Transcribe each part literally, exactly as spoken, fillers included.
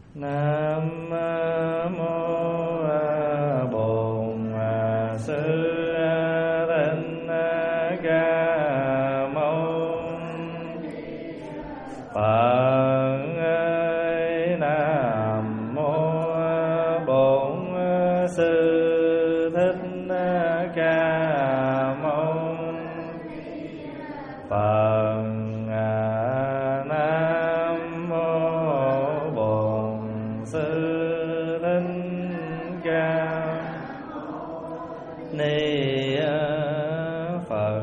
Nam mô Bổn Sư Thích Ca Mâu Phật. Nam mô Bổn Sư Thích Ca Mâu Phật. Nam mô Bổn Sư Thích Ca Ni Phật.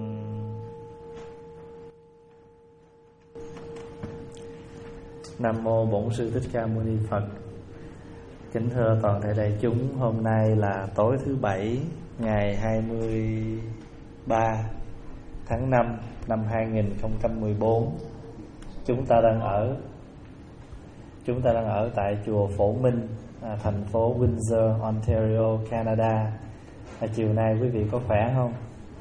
Nam mô Bổn Sư Thích Ca Mâu Ni Phật. Kính thưa toàn thể đại chúng, hôm nay là tối thứ bảy, ngày hai mươi ba tháng năm năm hai nghìn không trăm mười bốn. Chúng ta đang ở Chúng ta đang ở tại chùa Phổ Minh, à, thành phố Windsor, Ontario, Canada. à, Chiều nay quý vị có khỏe không?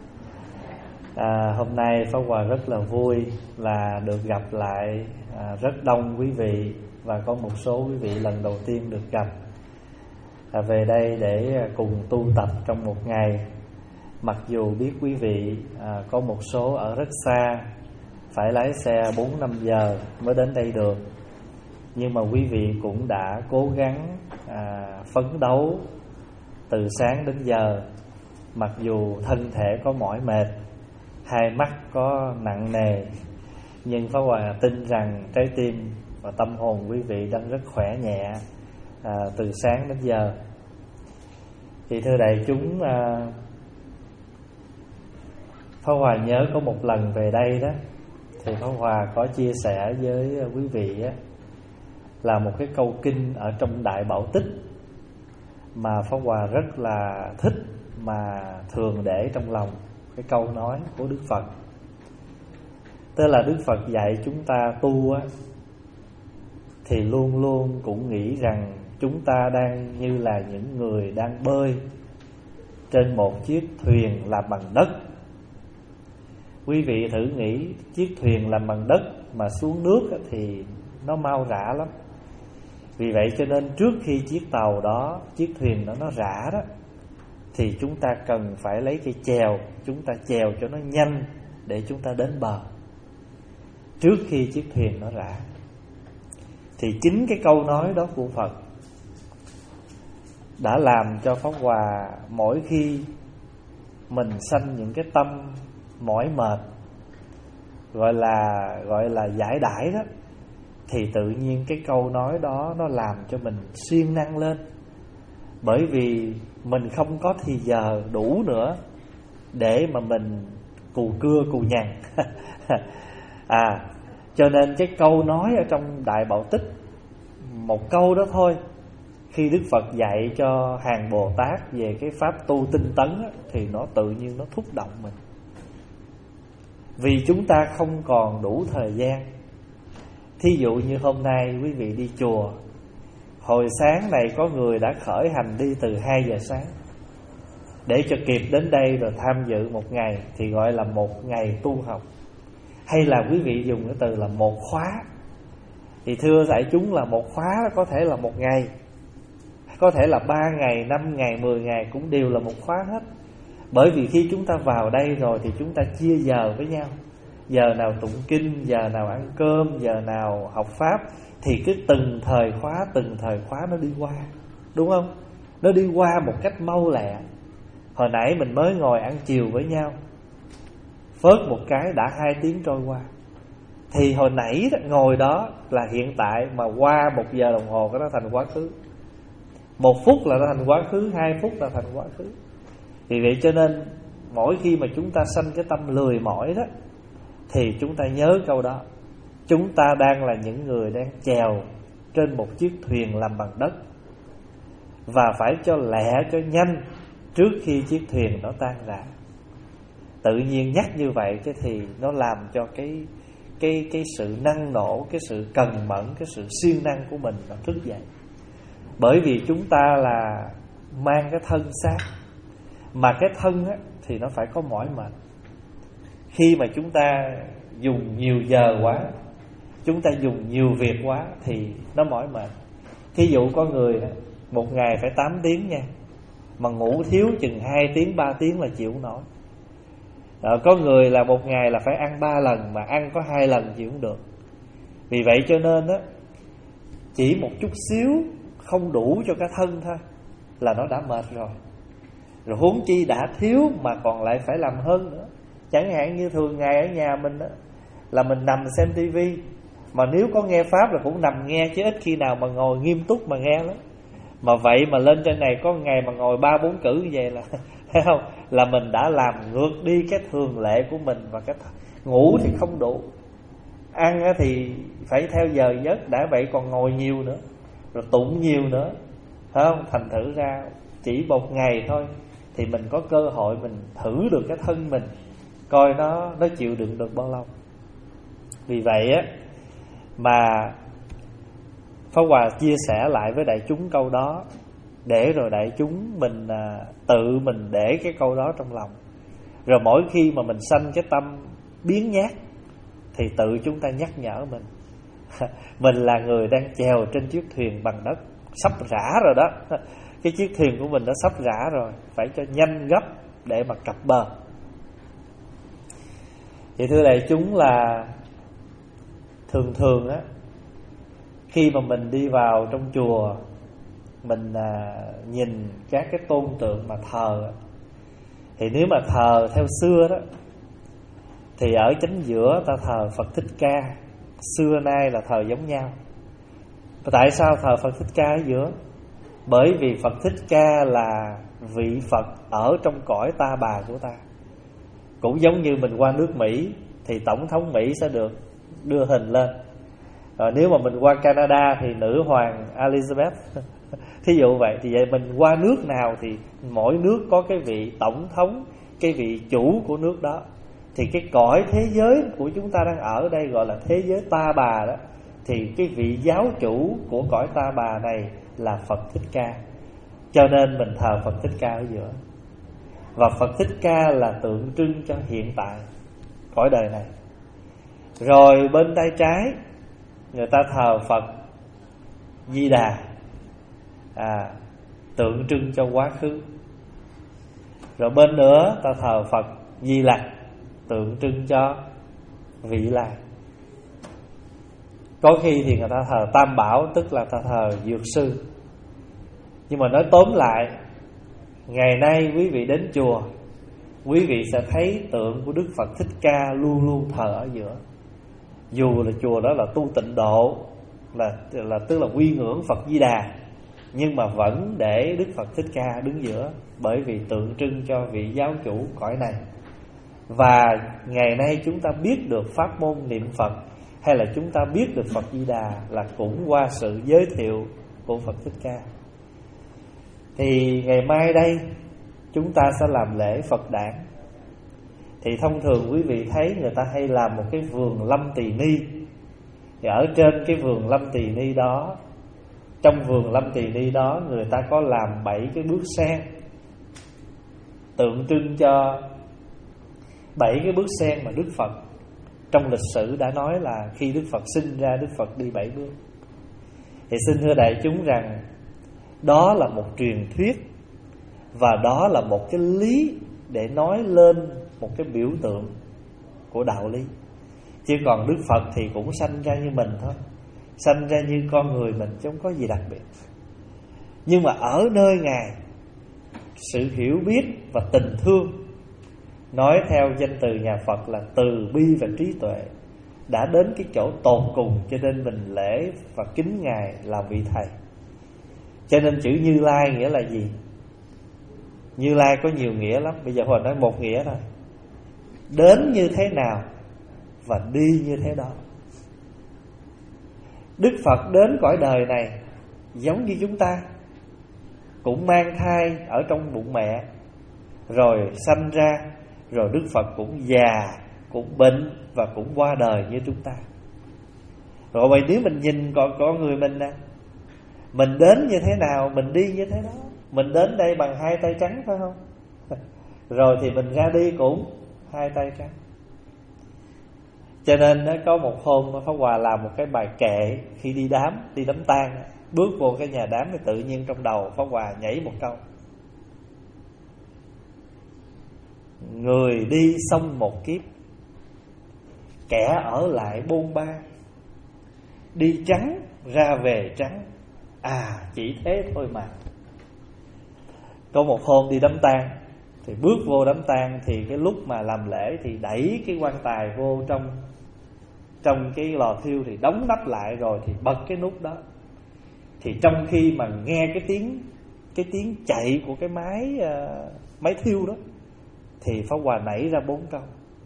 À, hôm nay Pháp Hòa rất là vui là được gặp lại à, rất đông quý vị, và có một số quý vị lần đầu tiên được gặp à, về đây để cùng tu tập trong một ngày. Mặc dù biết quý vị à, có một số ở rất xa, phải lái xe bốn năm giờ mới đến đây được, nhưng mà quý vị cũng đã cố gắng à, phấn đấu từ sáng đến giờ. Mặc dù thân thể có mỏi mệt, hai mắt có nặng nề, nhưng Pháp Hòa tin rằng trái tim và tâm hồn quý vị đang rất khỏe nhẹ à, từ sáng đến giờ. Thì thưa đại chúng, à, Pháp Hòa nhớ có một lần về đây đó, thì Pháp Hòa có chia sẻ với quý vị á, là một cái câu kinh ở trong Đại Bảo Tích mà Pháp Hòa rất là thích, mà thường để trong lòng. Cái câu nói của Đức Phật, tức là Đức Phật dạy chúng ta tu á, thì luôn luôn cũng nghĩ rằng chúng ta đang như là những người đang bơi trên một chiếc thuyền làm bằng đất. Quý vị thử nghĩ, chiếc thuyền làm bằng đất mà xuống nước á, thì nó mau rã lắm. Vì vậy cho nên trước khi chiếc tàu đó, chiếc thuyền đó nó rã đó, thì chúng ta cần phải lấy cây chèo, chúng ta chèo cho nó nhanh để chúng ta đến bờ trước khi chiếc thuyền nó rã. Thì chính cái câu nói đó của Phật đã làm cho Pháp Hòa mỗi khi mình sanh những cái tâm mỏi mệt, gọi là gọi là giải đãi đó, thì tự nhiên cái câu nói đó nó làm cho mình siêng năng lên. Bởi vì mình không có thì giờ đủ nữa để mà mình cù cưa cù nhằn. À, cho nên cái câu nói ở trong Đại Bảo Tích, một câu đó thôi, khi Đức Phật dạy cho hàng Bồ Tát về cái pháp tu tinh tấn á, thì nó tự nhiên nó thúc động mình. Vì chúng ta không còn đủ thời gian. Thí dụ như hôm nay quý vị đi chùa, hồi sáng này có người đã khởi hành đi từ hai giờ sáng để cho kịp đến đây rồi tham dự một ngày, thì gọi là một ngày tu học. Hay là quý vị dùng cái từ là một khóa, thì thưa đại chúng là một khóa có thể là một ngày, có thể là ba ngày, năm ngày, mười ngày, cũng đều là một khóa hết. Bởi vì khi chúng ta vào đây rồi thì chúng ta chia giờ với nhau. Giờ nào tụng kinh, giờ nào ăn cơm, giờ nào học pháp. Thì cái từng thời khóa, từng thời khóa nó đi qua, đúng không? Nó đi qua một cách mau lẹ. Hồi nãy mình mới ngồi ăn chiều với nhau, phớt một cái đã hai tiếng trôi qua. Thì hồi nãy đó, ngồi đó là hiện tại, mà qua một giờ đồng hồ cái nó thành quá khứ. Một phút là nó thành quá khứ, hai phút là thành quá khứ. Vì vậy cho nên mỗi khi mà chúng ta sanh cái tâm lười mỏi đó, thì chúng ta nhớ câu đó. Chúng ta đang là những người đang chèo trên một chiếc thuyền làm bằng đất, và phải cho lẹ cho nhanh trước khi chiếc thuyền nó tan rã. Tự nhiên nhắc như vậy cái thì nó làm cho cái cái cái sự năng nổ, cái sự cần mẫn, cái sự siêng năng của mình nó thức dậy. Bởi vì chúng ta là mang cái thân xác, mà cái thân á, thì nó phải có mỏi mệt. Khi mà chúng ta dùng nhiều giờ quá, chúng ta dùng nhiều việc quá thì nó mỏi mệt. Thí dụ có người đó, một ngày phải tám tiếng nha, mà ngủ thiếu chừng hai tiếng, ba tiếng là chịu không nổi. Rồi có người là một ngày là phải ăn ba lần, mà ăn có hai lần chịu không được. Vì vậy cho nên đó, chỉ một chút xíu không đủ cho cái thân thôi là nó đã mệt rồi. Rồi huống chi đã thiếu mà còn lại phải làm hơn nữa. Chẳng hạn như thường ngày ở nhà mình đó, là mình nằm xem tivi, mà nếu có nghe pháp là cũng nằm nghe, chứ ít khi nào mà ngồi nghiêm túc mà nghe lắm. Mà vậy mà lên trên này có ngày mà ngồi ba bốn cử như vậy là thấy không? Là mình đã làm ngược đi cái thường lệ của mình. Và cái ngủ thì không đủ, ăn thì phải theo giờ giấc, đã vậy còn ngồi nhiều nữa, rồi tụng nhiều nữa, thấy không? Thành thử ra chỉ một ngày thôi thì mình có cơ hội mình thử được cái thân mình, coi nó nó chịu đựng được bao lâu. Vì vậy á mà Pháp Hòa chia sẻ lại với đại chúng câu đó, để rồi đại chúng mình à, tự mình để cái câu đó trong lòng. Rồi mỗi khi mà mình sanh cái tâm biến nhát thì tự chúng ta nhắc nhở mình mình là người đang chèo trên chiếc thuyền bằng đất, sắp rã rồi đó. Cái chiếc thuyền của mình đã sắp rã rồi, phải cho nhanh gấp để mà cập bờ. Thì thưa đại chúng là thường thường á, khi mà mình đi vào trong chùa, mình à, nhìn các cái tôn tượng mà thờ, thì nếu mà thờ theo xưa đó, thì ở chính giữa ta thờ Phật Thích Ca. Xưa nay là thờ giống nhau. Tại sao thờ Phật Thích Ca ở giữa? Bởi vì Phật Thích Ca là vị Phật ở trong cõi ta bà của ta. Cũng giống như mình qua nước Mỹ thì Tổng thống Mỹ sẽ được đưa hình lên. Rồi nếu mà mình qua Canada thì nữ hoàng Elizabeth thí dụ vậy. Thì vậy mình qua nước nào thì mỗi nước có cái vị tổng thống, cái vị chủ của nước đó. Thì cái cõi thế giới của chúng ta đang ở đây gọi là thế giới ta bà đó, thì cái vị giáo chủ của cõi ta bà này là Phật Thích Ca. Cho nên mình thờ Phật Thích Ca ở giữa. Và Phật Thích Ca là tượng trưng cho hiện tại cõi đời này. Rồi bên tay trái người ta thờ Phật Di Đà, à, tượng trưng cho quá khứ. Rồi bên nữa ta thờ Phật Di Lặc, tượng trưng cho vị lai. Có khi thì người ta thờ Tam Bảo, tức là ta thờ Dược Sư. Nhưng mà nói tóm lại, ngày nay quý vị đến chùa, quý vị sẽ thấy tượng của Đức Phật Thích Ca luôn luôn thờ ở giữa. Dù là chùa đó là tu tịnh độ, là, là tức là quy ngưỡng Phật Di Đà, nhưng mà vẫn để Đức Phật Thích Ca đứng giữa, bởi vì tượng trưng cho vị giáo chủ cõi này. Và ngày nay chúng ta biết được pháp môn niệm Phật, hay là chúng ta biết được Phật Di Đà, là cũng qua sự giới thiệu của Phật Thích Ca. Thì ngày mai đây chúng ta sẽ làm lễ Phật đản. Thì thông thường quý vị thấy người ta hay làm một cái vườn Lâm Tỳ Ni. Thì ở trên cái vườn Lâm Tỳ Ni đó, trong vườn Lâm Tỳ Ni đó, người ta có làm bảy cái bước sen, tượng trưng cho bảy cái bước sen mà Đức Phật trong lịch sử đã nói là khi Đức Phật sinh ra, Đức Phật đi bảy bước. Thì xin thưa đại chúng rằng đó là một truyền thuyết, và đó là một cái lý để nói lên một cái biểu tượng của đạo lý. Chứ còn Đức Phật thì cũng sanh ra như mình thôi, sanh ra như con người mình, chứ không có gì đặc biệt. Nhưng mà ở nơi Ngài, sự hiểu biết và tình thương, nói theo danh từ nhà Phật là từ bi và trí tuệ, đã đến cái chỗ tột cùng, cho nên mình lễ và kính Ngài là vị Thầy. Cho nên chữ Như Lai nghĩa là gì? Như Lai có nhiều nghĩa lắm. Bây giờ Hồi nói một nghĩa thôi: đến như thế nào và đi như thế đó. Đức Phật đến cõi đời này giống như chúng ta, cũng mang thai ở trong bụng mẹ, rồi sanh ra, rồi Đức Phật cũng già, cũng bệnh và cũng qua đời như chúng ta. Rồi vậy nếu mình nhìn con, con người mình nè, mình đến như thế nào, mình đi như thế đó. Mình đến đây bằng hai tay trắng phải không? Rồi thì mình ra đi cũng hai tay trắng. Cho nên có một hôm Pháp Hòa làm một cái bài kệ khi đi đám, đi đám tang. bước vô cái nhà đám thì tự nhiên trong đầu Pháp Hòa nhảy một câu: người đi xong một kiếp, kẻ ở lại bôn ba, đi trắng ra về trắng, à chỉ thế thôi mà. Có một hôm đi đám tang, thì bước vô đám tang, thì cái lúc mà làm lễ thì đẩy cái quan tài vô trong trong cái lò thiêu, thì đóng nắp lại rồi thì bật cái nút đó. Thì trong khi mà nghe cái tiếng cái tiếng chạy của cái máy uh, máy thiêu đó, thì Pháp Hòa nảy ra bốn câu: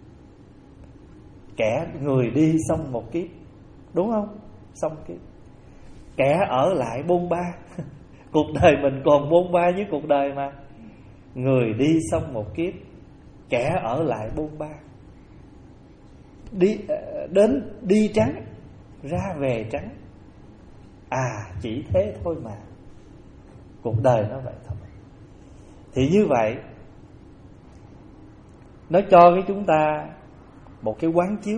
kẻ người đi xong một kiếp, đúng không? Xong kiếp. Kẻ ở lại bôn ba cuộc đời mình còn bôn ba với cuộc đời mà. Người đi xong một kiếp, kẻ ở lại bôn ba, đi đến đi trắng ra về trắng, à chỉ thế thôi mà. Cuộc đời nó vậy thôi. Thì như vậy nó cho cái chúng ta một cái quán chiếu,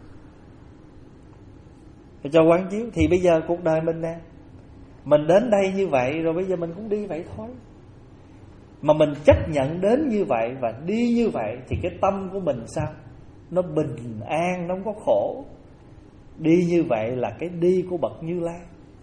cho quán chiếu. Thì bây giờ cuộc đời mình nè, mình đến đây như vậy rồi, bây giờ mình cũng đi vậy thôi. Mà mình chấp nhận đến như vậy và đi như vậy, thì cái tâm của mình sao? Nó bình an, nó không có khổ. Đi như vậy là cái đi của bậc Như Lai.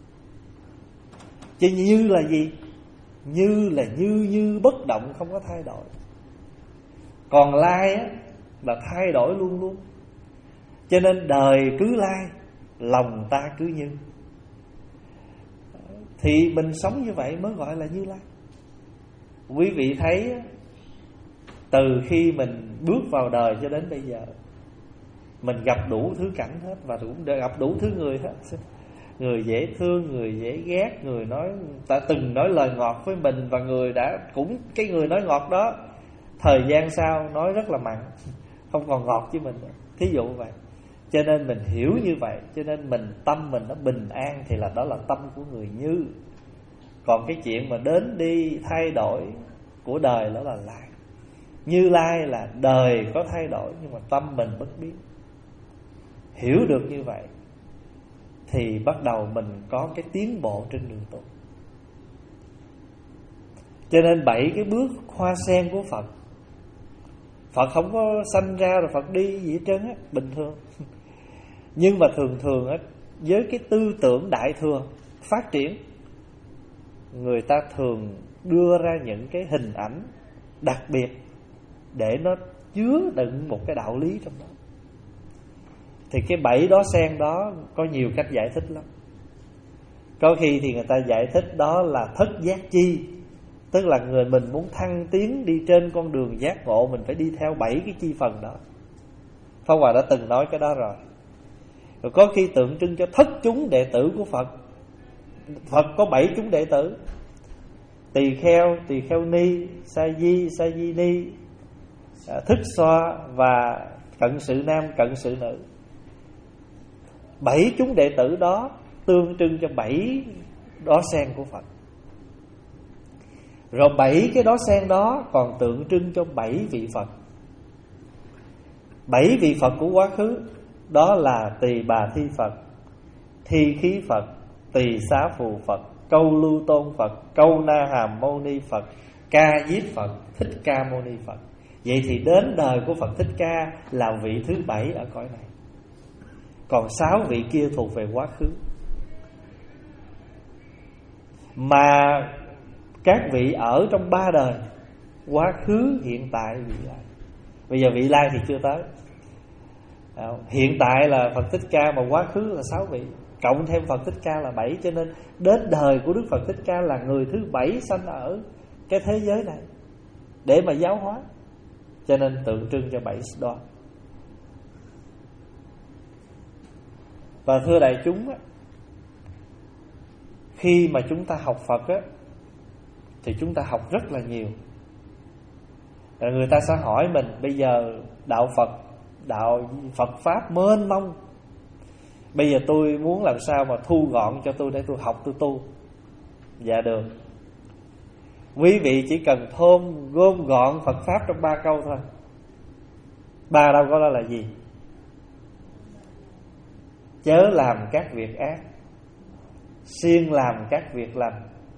Chứ như là gì? Như là như như bất động, không có thay đổi. Còn lai á là thay đổi luôn luôn. Cho nên đời cứ lai, lòng ta cứ như. Thì mình sống như vậy mới gọi là Như Lai. Quý vị thấy, từ khi mình bước vào đời cho đến bây giờ, mình gặp đủ thứ cảnh hết, và cũng gặp đủ thứ người hết. Người dễ thương, người dễ ghét, người nói ta từng nói lời ngọt với mình, và người đã cũng cái người nói ngọt đó thời gian sau nói rất là mặn, không còn ngọt với mình nữa. Thí dụ vậy. Cho nên mình hiểu như vậy, cho nên mình tâm mình nó bình an, thì là đó là tâm của người Như. Còn cái chuyện mà đến đi thay đổi của đời đó là Lai. Như Lai là đời có thay đổi, nhưng mà tâm mình bất biến. Hiểu được như vậy thì bắt đầu mình có cái tiến bộ trên đường tu. Cho nên bảy cái bước hoa sen của Phật, Phật không có sanh ra rồi Phật đi gì hết trơn á, bình thường. Nhưng mà thường thường á, với cái tư tưởng đại thừa phát triển, người ta thường đưa ra những cái hình ảnh đặc biệt để nó chứa đựng một cái đạo lý trong đó. Thì cái bảy đó sen đó có nhiều cách giải thích lắm. Có khi thì người ta giải thích đó là thất giác chi, tức là người mình muốn thăng tiến đi trên con đường giác ngộ, mình phải đi theo bảy cái chi phần đó. Pháp Hòa đã từng nói cái đó rồi. Rồi có khi tượng trưng cho thất chúng đệ tử của Phật. Phật có bảy chúng đệ tử: tỳ kheo, tỳ kheo ni, sa di, sa di ni, thức xoa và cận sự nam, cận sự nữ. Bảy chúng đệ tử đó tương trưng cho bảy đóa sen của Phật. Rồi bảy cái đóa sen đó còn tượng trưng cho bảy vị Phật. Bảy vị Phật của quá khứ đó là Tỳ Bà Thi Phật, Thi Khí Phật, Tỳ Xá Phù Phật, Câu Lưu Tôn Phật, Câu Na Hàm Mâu Ni Phật, Ca Diếp Phật, Thích Ca Mâu Ni Phật. Vậy thì đến đời của Phật Thích Ca là vị thứ bảy ở cõi này. Còn sáu vị kia thuộc về quá khứ. Mà các vị ở trong ba đời: quá khứ, hiện tại, vị lai. Bây giờ vị lai thì chưa tới. Hiện tại là Phật Thích Ca, mà quá khứ là sáu vị, cộng thêm Phật Thích Ca là bảy. Cho nên đến đời của Đức Phật Thích Ca là người thứ bảy sanh ở cái thế giới này để mà giáo hóa. Cho nên tượng trưng cho bảy đó. Và thưa đại chúng á, khi mà chúng ta học Phật á, thì chúng ta học rất là nhiều. Rồi người ta sẽ hỏi mình: bây giờ đạo Phật, đạo Phật Pháp mênh mông, bây giờ tôi muốn làm sao mà thu gọn cho tôi để tôi học tôi tu. Dạ được. Quý vị chỉ cần thôm gom gọn Phật Pháp trong ba câu thôi. Ba đâu có đó là gì? Chớ làm các việc ác, siêng làm các việc lành,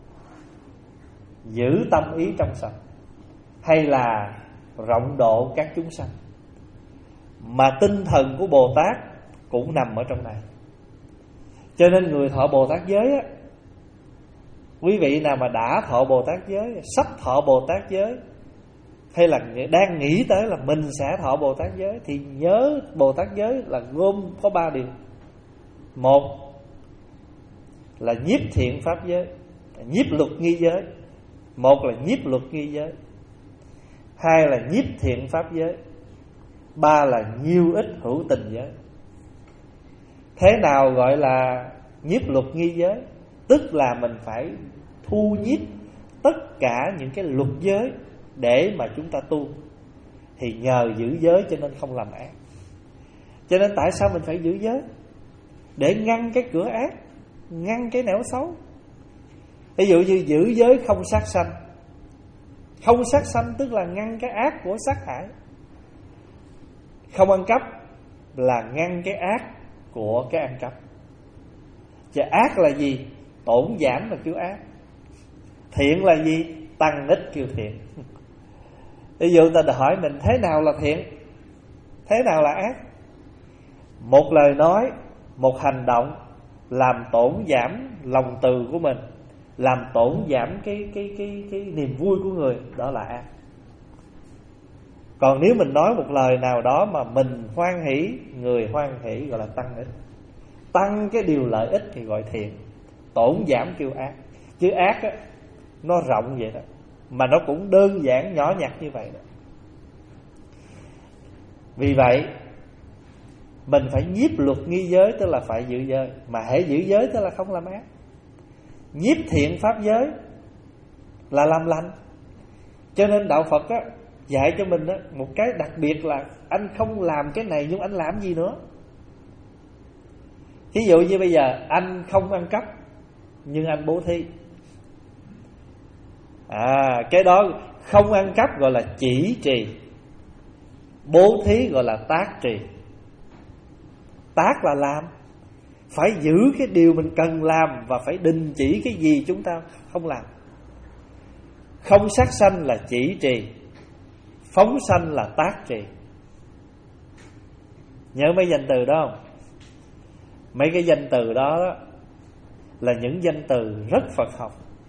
giữ tâm ý trong sạch, hay là rộng độ các chúng sanh. Mà tinh thần của Bồ Tát cũng nằm ở trong này. Cho nên người thọ Bồ Tát giới á, quý vị nào mà đã thọ Bồ Tát giới, sắp thọ Bồ Tát giới, hay là đang nghĩ tới là mình sẽ thọ Bồ Tát giới, thì nhớ Bồ Tát giới là gồm có ba điều. Một là nhiếp thiện pháp giới, nhiếp luật nghi giới. Một là nhiếp luật nghi giới, hai là nhiếp thiện pháp giới, ba là nhiêu ích hữu tình giới. Thế nào gọi là nhiếp luật nghi giới? Tức là mình phải thu nhiếp tất cả những cái luật giới để mà chúng ta tu. Thì nhờ giữ giới cho nên không làm ác. Cho nên tại sao mình phải giữ giới? Để ngăn cái cửa ác, ngăn cái nẻo xấu. Ví dụ như giữ giới không sát sanh. Không sát sanh tức là ngăn cái ác của sát hại. Không ăn cắp là ngăn cái ác của cái ăn cắp. Chứ ác là gì? Tổn giảm là kêu ác. Thiện là gì? Tăng ích kêu thiện. Ví dụ ta hỏi mình thế nào là thiện, thế nào là ác? Một lời nói, một hành động làm tổn giảm lòng từ của mình, làm tổn giảm cái, cái, cái, cái niềm vui của người, đó là ác. Còn nếu mình nói một lời nào đó mà mình hoan hỷ, người hoan hỷ, gọi là tăng ích. Tăng cái điều lợi ích thì gọi thiện, tổn giảm kêu ác. Chứ ác á, nó rộng vậy đó, mà nó cũng đơn giản nhỏ nhặt như vậy đó. Vì vậy mình phải nhiếp luật nghi giới, tức là phải giữ giới. Mà hễ giữ giới tức là không làm ác. Nhiếp thiện pháp giới là làm lành. Cho nên Đạo Phật á, dạy cho mình á, một cái đặc biệt là anh không làm cái này nhưng anh làm gì nữa. Ví dụ như bây giờ anh không ăn cắp nhưng anh bố thí. À, cái đó không ăn cắp gọi là chỉ trì, bố thí gọi là tác trì. Tác là làm, phải giữ cái điều mình cần làm và phải đình chỉ cái gì chúng ta không làm. Không sát sanh là chỉ trì, phóng sanh là tác trì. Nhớ mấy danh từ đó không? Mấy cái danh từ đó, đó là những danh từ rất Phật học.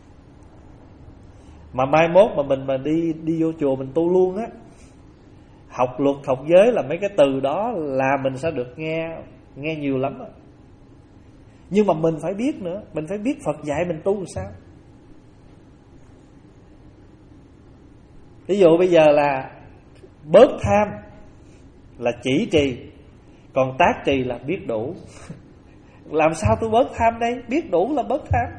Mà mai mốt mà mình mà đi đi vô chùa mình tu luôn á, học luật học giới là mấy cái từ đó là mình sẽ được nghe nghe nhiều lắm á. Nhưng mà mình phải biết nữa, mình phải biết Phật dạy mình tu làm sao. Ví dụ bây giờ là bớt tham là chỉ trì, còn tác trì là biết đủ. Làm sao tôi bớt tham đây? Biết đủ là bớt tham.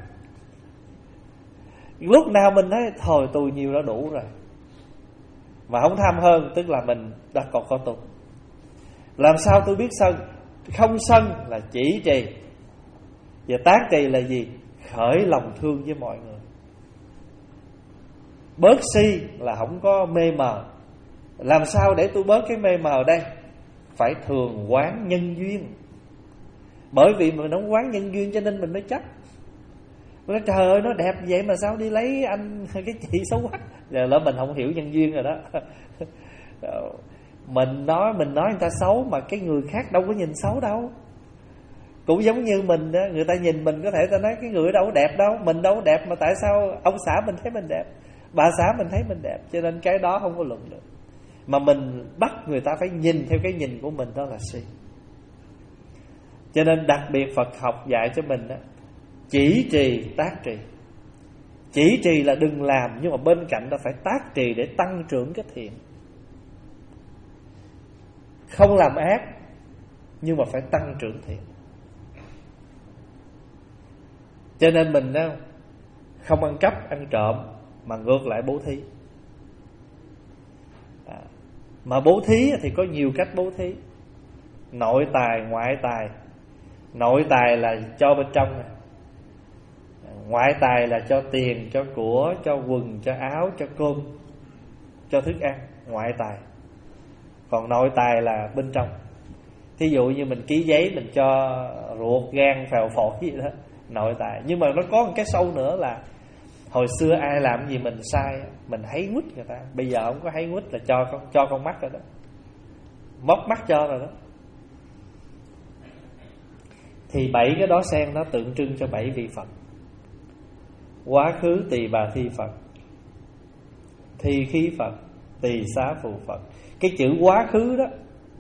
Lúc nào mình nói thôi tôi nhiều đã đủ rồi, mà không tham hơn, tức là mình đã còn có tu. Làm sao tôi biết sân? Không sân là chỉ trì. Và tác trì là gì? Khởi lòng thương với mọi người. Bớt si là không có mê mờ. Làm sao để tôi bớt cái mê mờ đây? Phải thường quán nhân duyên. Bởi vì mình không quán nhân duyên cho nên mình mới chấp. Nói trời ơi nó đẹp vậy mà sao đi lấy anh cái chị xấu quá. Giờ lỡ mình không hiểu nhân duyên rồi đó. Mình nói mình nói người ta xấu mà cái người khác đâu có nhìn xấu đâu. Cũng giống như mình đó, người ta nhìn mình có thể ta nói cái người đâu có đẹp đâu, mình đâu có đẹp mà tại sao ông xã mình thấy mình đẹp, bà xã mình thấy mình đẹp. Cho nên cái đó không có luận được. Mà mình bắt người ta phải nhìn theo cái nhìn của mình, đó là si. Cho nên đặc biệt Phật học dạy cho mình đó, chỉ trì tác trì. Chỉ trì là đừng làm, nhưng mà bên cạnh đó phải tác trì để tăng trưởng cái thiện. Không làm ác nhưng mà phải tăng trưởng thiện. Cho nên mình đó, không ăn cắp, ăn trộm, mà ngược lại bố thí. à, Mà bố thí thì có nhiều cách bố thí. Nội tài, ngoại tài. Nội tài là cho bên trong này. Ngoại tài là cho tiền, cho của, cho quần, cho áo, cho cơm, cho thức ăn. Ngoại tài. Còn nội tài là bên trong. Thí dụ như mình ký giấy, mình cho ruột, gan, phèo phổi gì đó, nội tại. Nhưng mà nó có một cái sâu nữa là hồi xưa ai làm gì mình sai mình háy quýt người ta, bây giờ không có háy quýt là cho con cho con mắt rồi đó, móc mắt cho rồi đó. Thì bảy cái đó sen nó tượng trưng cho bảy vị Phật: quá khứ tỳ bà thi Phật, thi khí Phật, tỳ xá phù Phật. Cái chữ quá khứ đó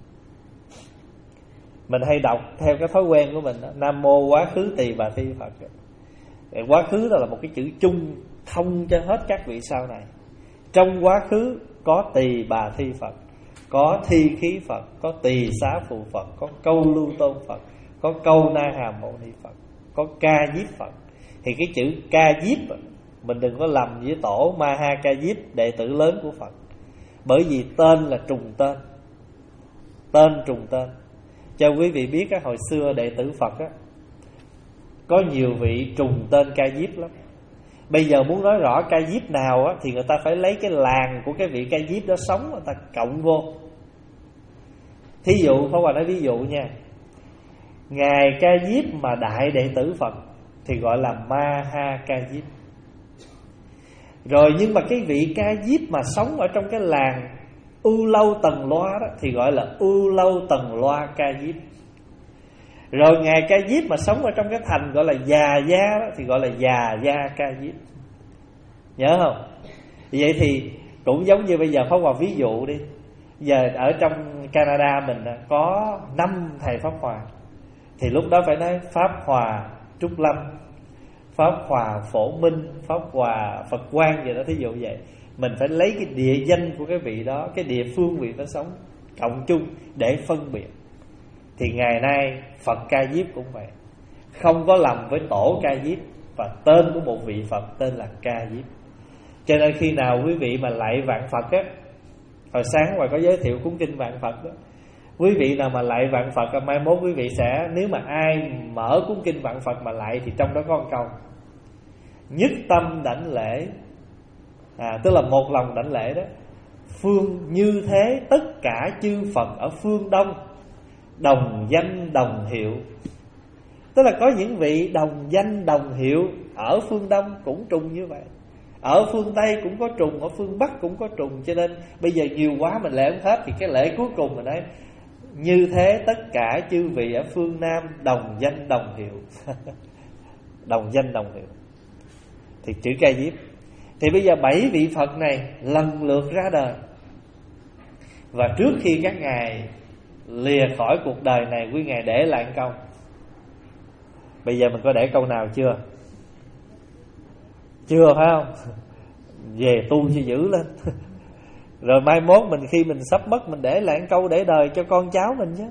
mình hay đọc theo cái thói quen của mình đó, Nam mô quá khứ tỳ bà thi Phật. Quá khứ đó là một cái chữ chung thông cho hết các vị sau này. Trong quá khứ có tỳ bà thi Phật, có thi khí Phật, có tỳ xá phù Phật, có câu lưu tôn Phật, có câu na hàm mâu ni Phật, có ca diếp Phật. Thì cái chữ ca diếp mình đừng có lầm với tổ Ma Ha Ca Diếp, đệ tử lớn của Phật. Bởi vì tên là trùng tên, tên trùng tên. Cho quý vị biết á, hồi xưa đệ tử Phật á, có nhiều vị trùng tên Ca Diếp lắm. Bây giờ muốn nói rõ Ca Diếp nào á, thì người ta phải lấy cái làng của cái vị Ca Diếp đó sống, người ta cộng vô. Thí dụ, Pháp Hòa nói ví dụ nha, Ngài Ca Diếp mà đại đệ tử Phật thì gọi là Ma Ha Ca Diếp. Rồi nhưng mà cái vị Ca Diếp mà sống ở trong cái làng U Lâu Tần Loa đó thì gọi là U Lâu Tần Loa Ca Diếp. Rồi Ngài Ca Diếp mà sống ở trong cái thành gọi là Già Gia đó thì gọi là Già Gia Ca Diếp. Nhớ không? Vậy thì cũng giống như bây giờ Pháp Hòa ví dụ đi. Giờ ở trong Canada mình có năm thầy Pháp Hòa, thì lúc đó phải nói Pháp Hòa Trúc Lâm, Pháp Hòa Phổ Minh, Pháp Hòa Phật Quang vậy đó, thí dụ vậy. Mình phải lấy cái địa danh của cái vị đó, cái địa phương vị đó sống cộng chung để phân biệt. Thì ngày nay Phật Ca Diếp cũng vậy, không có lầm với tổ Ca Diếp, và tên của một vị Phật tên là Ca Diếp. Cho nên khi nào quý vị mà lạy vạn Phật á, hồi sáng Hòa có giới thiệu cúng kinh vạn Phật đó, quý vị nào mà lạy vạn Phật, mai mốt quý vị sẽ, nếu mà ai mở cúng kinh vạn Phật mà lạy thì trong đó có một câu: nhất tâm đảnh lễ, à, tức là một lòng đảnh lễ đó. Phương như thế tất cả chư Phật ở phương Đông đồng danh đồng hiệu. Tức là có những vị đồng danh đồng hiệu ở phương Đông cũng trùng như vậy, ở phương Tây cũng có trùng, ở phương Bắc cũng có trùng. Cho nên bây giờ nhiều quá mình lễ không hết, thì cái lễ cuối cùng mình nói như thế tất cả chư vị ở phương Nam đồng danh đồng hiệu. Đồng danh đồng hiệu thì chữ Ca Diếp. Thì bây giờ bảy vị Phật này lần lượt ra đời, và trước khi các ngài lìa khỏi cuộc đời này, quý ngài để lại một câu. Bây giờ mình có để câu nào chưa? Chưa phải không? Về tu cho dữ lên. Rồi mai mốt mình khi mình sắp mất, mình để lại một câu để đời cho con cháu mình chứ.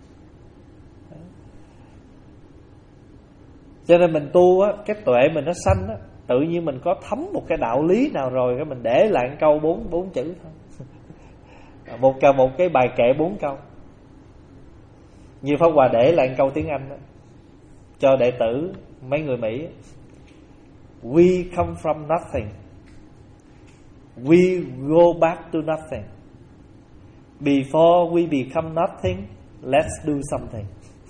Cho nên mình tu á, cái tuệ mình nó sanh á, tự nhiên mình có thấm một cái đạo lý nào rồi, cái mình để lại một câu bốn bốn chữ thôi. Một câu một cái bài kệ bốn câu. Như Pháp Hòa để lại một câu tiếng Anh đó, cho đệ tử mấy người Mỹ: We come from nothing, we go back to nothing. Before we become nothing, let's do something.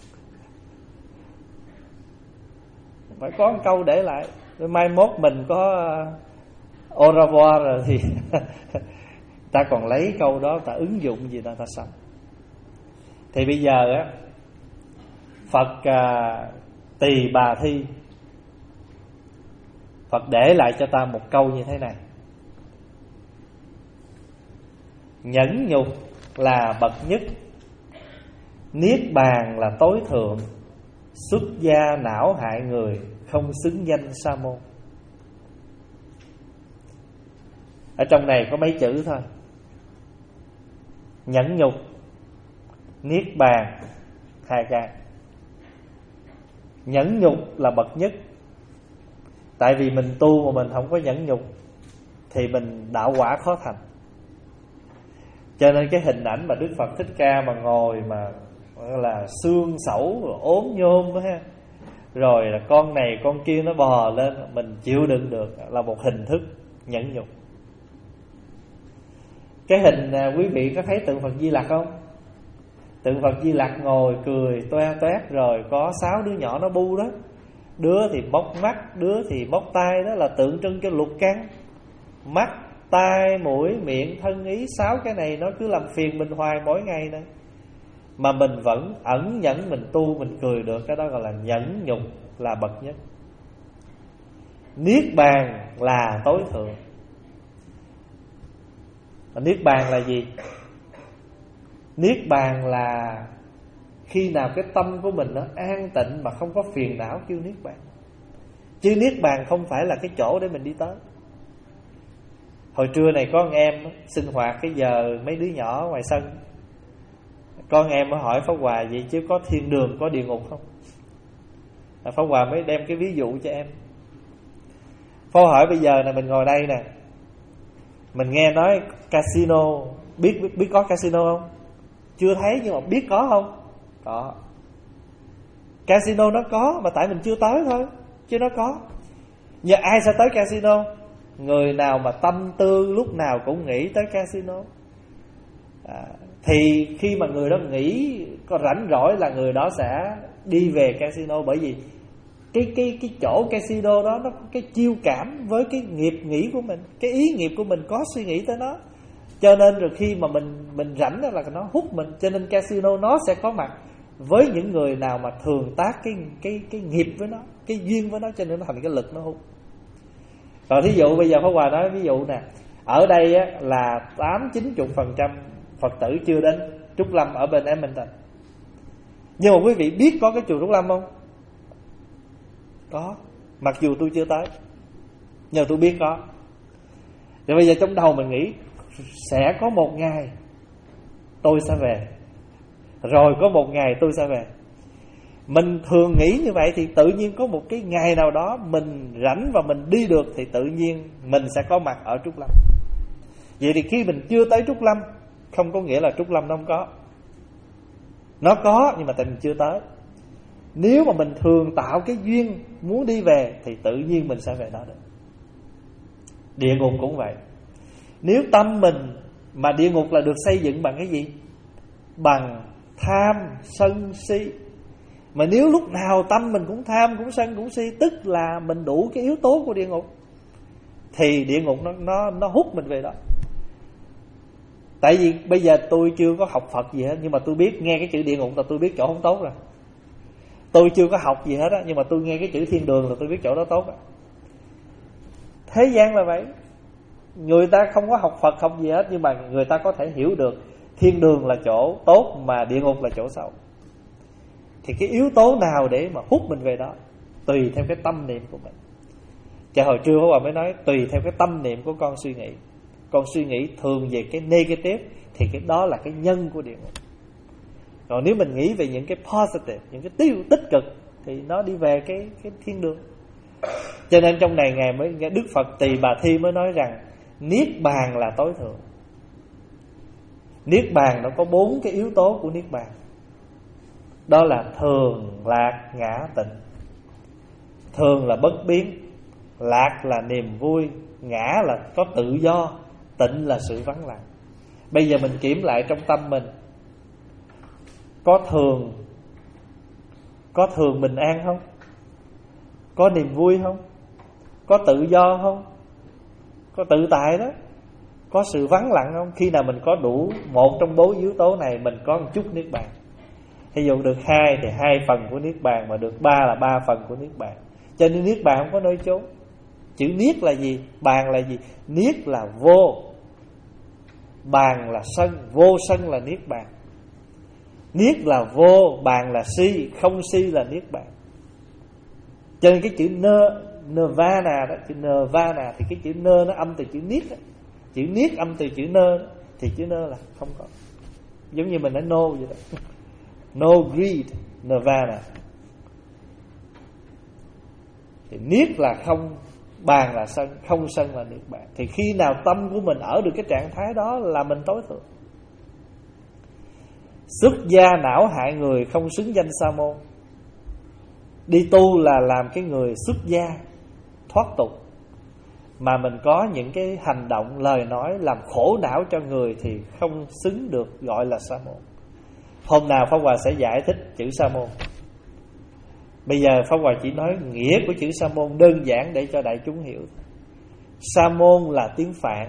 Phải có một câu để lại. Rồi mai mốt mình có au revoir rồi thì ta còn lấy câu đó ta ứng dụng gì ta ta sống. Thì bây giờ á, Phật à, Tỳ Bà Thi, Phật để lại cho ta một câu như thế này: nhẫn nhục là bậc nhất, niết bàn là tối thượng, xuất gia não hại người, không xứng danh sa môn. Ở trong này có mấy chữ thôi: nhẫn nhục, niết bàn, hai cái. Nhẫn nhục là bậc nhất, tại vì mình tu mà mình không có nhẫn nhục thì mình đạo quả khó thành. Cho nên cái hình ảnh mà Đức Phật Thích Ca mà ngồi mà là xương sẩu rồi ốm nhôm đó ha, rồi là con này con kia nó bò lên, mình chịu đựng được, là một hình thức nhẫn nhục. Cái hình quý vị có thấy tượng Phật Di Lặc không? Tượng Phật Di Lặc ngồi cười toe toét, rồi có sáu đứa nhỏ nó bu đó, Đứa thì móc mắt, đứa thì móc tai, đó là tượng trưng cho lục căn. Mắt, tai, mũi, miệng, thân, ý, sáu cái này nó cứ làm phiền mình hoài mỗi ngày này. Mà mình vẫn ẩn nhẫn, mình tu, mình cười được, cái đó gọi là nhẫn nhục, là bậc nhất. Niết bàn là tối thượng. Niết bàn là gì? Niết bàn là khi nào cái tâm của mình nó an tịnh mà không có phiền não, kêu niết bàn. Chứ niết bàn không phải là cái chỗ để mình đi tới. Hồi trưa này có con em sinh hoạt cái giờ mấy đứa nhỏ ngoài sân, con em mới hỏi Pháp Hòa vậy chứ có thiên đường, có địa ngục không? Pháp Hòa mới đem cái ví dụ cho em. Pháp hỏi bây giờ là mình ngồi đây nè, mình nghe nói casino, biết, biết biết có casino không? Chưa thấy nhưng mà biết có không? Có. Casino nó có, mà tại mình chưa tới thôi, chứ nó có. Giờ ai sẽ tới casino? Người nào mà tâm tư lúc nào cũng nghĩ tới casino. à, Thì khi mà người đó nghĩ có rảnh rỗi là người đó sẽ đi về casino. Bởi vì cái, cái, cái chỗ casino đó nó có cái chiêu cảm với cái nghiệp nghĩ của mình, cái ý nghiệp của mình có suy nghĩ tới nó. Cho nên rồi khi mà mình mình rảnh là nó hút mình. Cho nên casino nó sẽ có mặt với những người nào mà thường tác cái cái cái nghiệp với nó, cái duyên với nó, cho nên nó thành cái lực nó hút. Còn thí dụ bây giờ Pháp Hòa nói ví dụ nè, ở đây á, là tám chín mươi phần trăm Phật tử chưa đến Trúc Lâm ở bên Edmonton. Nhưng mà quý vị biết có cái chùa Trúc Lâm không? Có. Mặc dù tôi chưa tới, nhưng tôi biết có. Thì bây giờ trong đầu mình nghĩ sẽ có một ngày tôi sẽ về, rồi có một ngày tôi sẽ về. Mình thường nghĩ như vậy thì tự nhiên có một cái ngày nào đó mình rảnh và mình đi được thì tự nhiên mình sẽ có mặt ở Trúc Lâm. Vậy thì khi mình chưa tới Trúc Lâm không có nghĩa là Trúc Lâm nó không có. Nó có nhưng mà tại mình chưa tới. Nếu mà mình thường tạo cái duyên muốn đi về thì tự nhiên mình sẽ về đó được. Địa ngục cũng vậy. Nếu tâm mình mà địa ngục là được xây dựng bằng cái gì? Bằng tham, sân, si. Mà nếu lúc nào tâm mình cũng tham, cũng sân, cũng si, tức là mình đủ cái yếu tố của địa ngục, thì địa ngục nó, nó, nó hút mình về đó. Tại vì bây giờ tôi chưa có học Phật gì hết, nhưng mà tôi biết nghe cái chữ địa ngục là tôi biết chỗ không tốt rồi. Tôi chưa có học gì hết á, nhưng mà tôi nghe cái chữ thiên đường là tôi biết chỗ đó tốt á. Thế gian là vậy. Người ta không có học Phật không gì hết, nhưng mà người ta có thể hiểu được thiên đường là chỗ tốt mà địa ngục là chỗ xấu. Thì cái yếu tố nào để mà hút mình về đó? Tùy theo cái tâm niệm của mình. Cho hồi trưa Pháp Hòa mới nói tùy theo cái tâm niệm của con suy nghĩ. Con suy nghĩ thường về cái negative thì cái đó là cái nhân của địa ngục. Còn nếu mình nghĩ về những cái positive, những cái tiêu tích cực thì nó đi về cái, cái thiên đường. Cho nên trong này Ngài mới, Đức Phật Tỳ Bà Thi mới nói rằng Niết bàn là tối thượng. Niết bàn nó có bốn cái yếu tố của Niết bàn. Đó là thường, lạc, ngã, tịnh. Thường là bất biến, lạc là niềm vui, ngã là có tự do, tịnh là sự vắng lặng. Bây giờ mình kiểm lại trong tâm mình, có thường, có thường bình an không? Có niềm vui không? Có tự do không? Có tự tại đó? Có sự vắng lặng không? Khi nào mình có đủ một trong bốn yếu tố này, mình có một chút Niết bàn. Ví dụ được hai thì hai phần của Niết bàn, mà được ba là ba phần của Niết bàn. Cho nên Niết bàn không có nơi chốn. Chữ Niết là gì? Bàn là gì? Niết là vô, bàn là sân, vô sân là Niết bàn. Niết là vô, bàn là si, không si là Niết bàn. Cho nên cái chữ nơ, nirvana đó, chữ nirvana thì cái chữ nơ nó âm từ chữ Niết đó. Chữ Niết âm từ chữ nơ đó, thì chữ nơ là không có. Giống như mình nói no vậy đó. No greed, nirvana. Thì Niết là không, bàn là sân, không sân là Niết bàn. Thì khi nào tâm của mình ở được cái trạng thái đó là mình tối thượng. Xuất gia não hại người, không xứng danh sa môn. Đi tu là làm cái người xuất gia, thoát tục, mà mình có những cái hành động, lời nói làm khổ não cho người thì không xứng được gọi là sa môn. Hôm nào Pháp Hòa sẽ giải thích chữ sa môn. Bây giờ Pháp Hòa chỉ nói nghĩa của chữ Sa môn đơn giản để cho đại chúng hiểu. Sa môn là tiếng Phạn.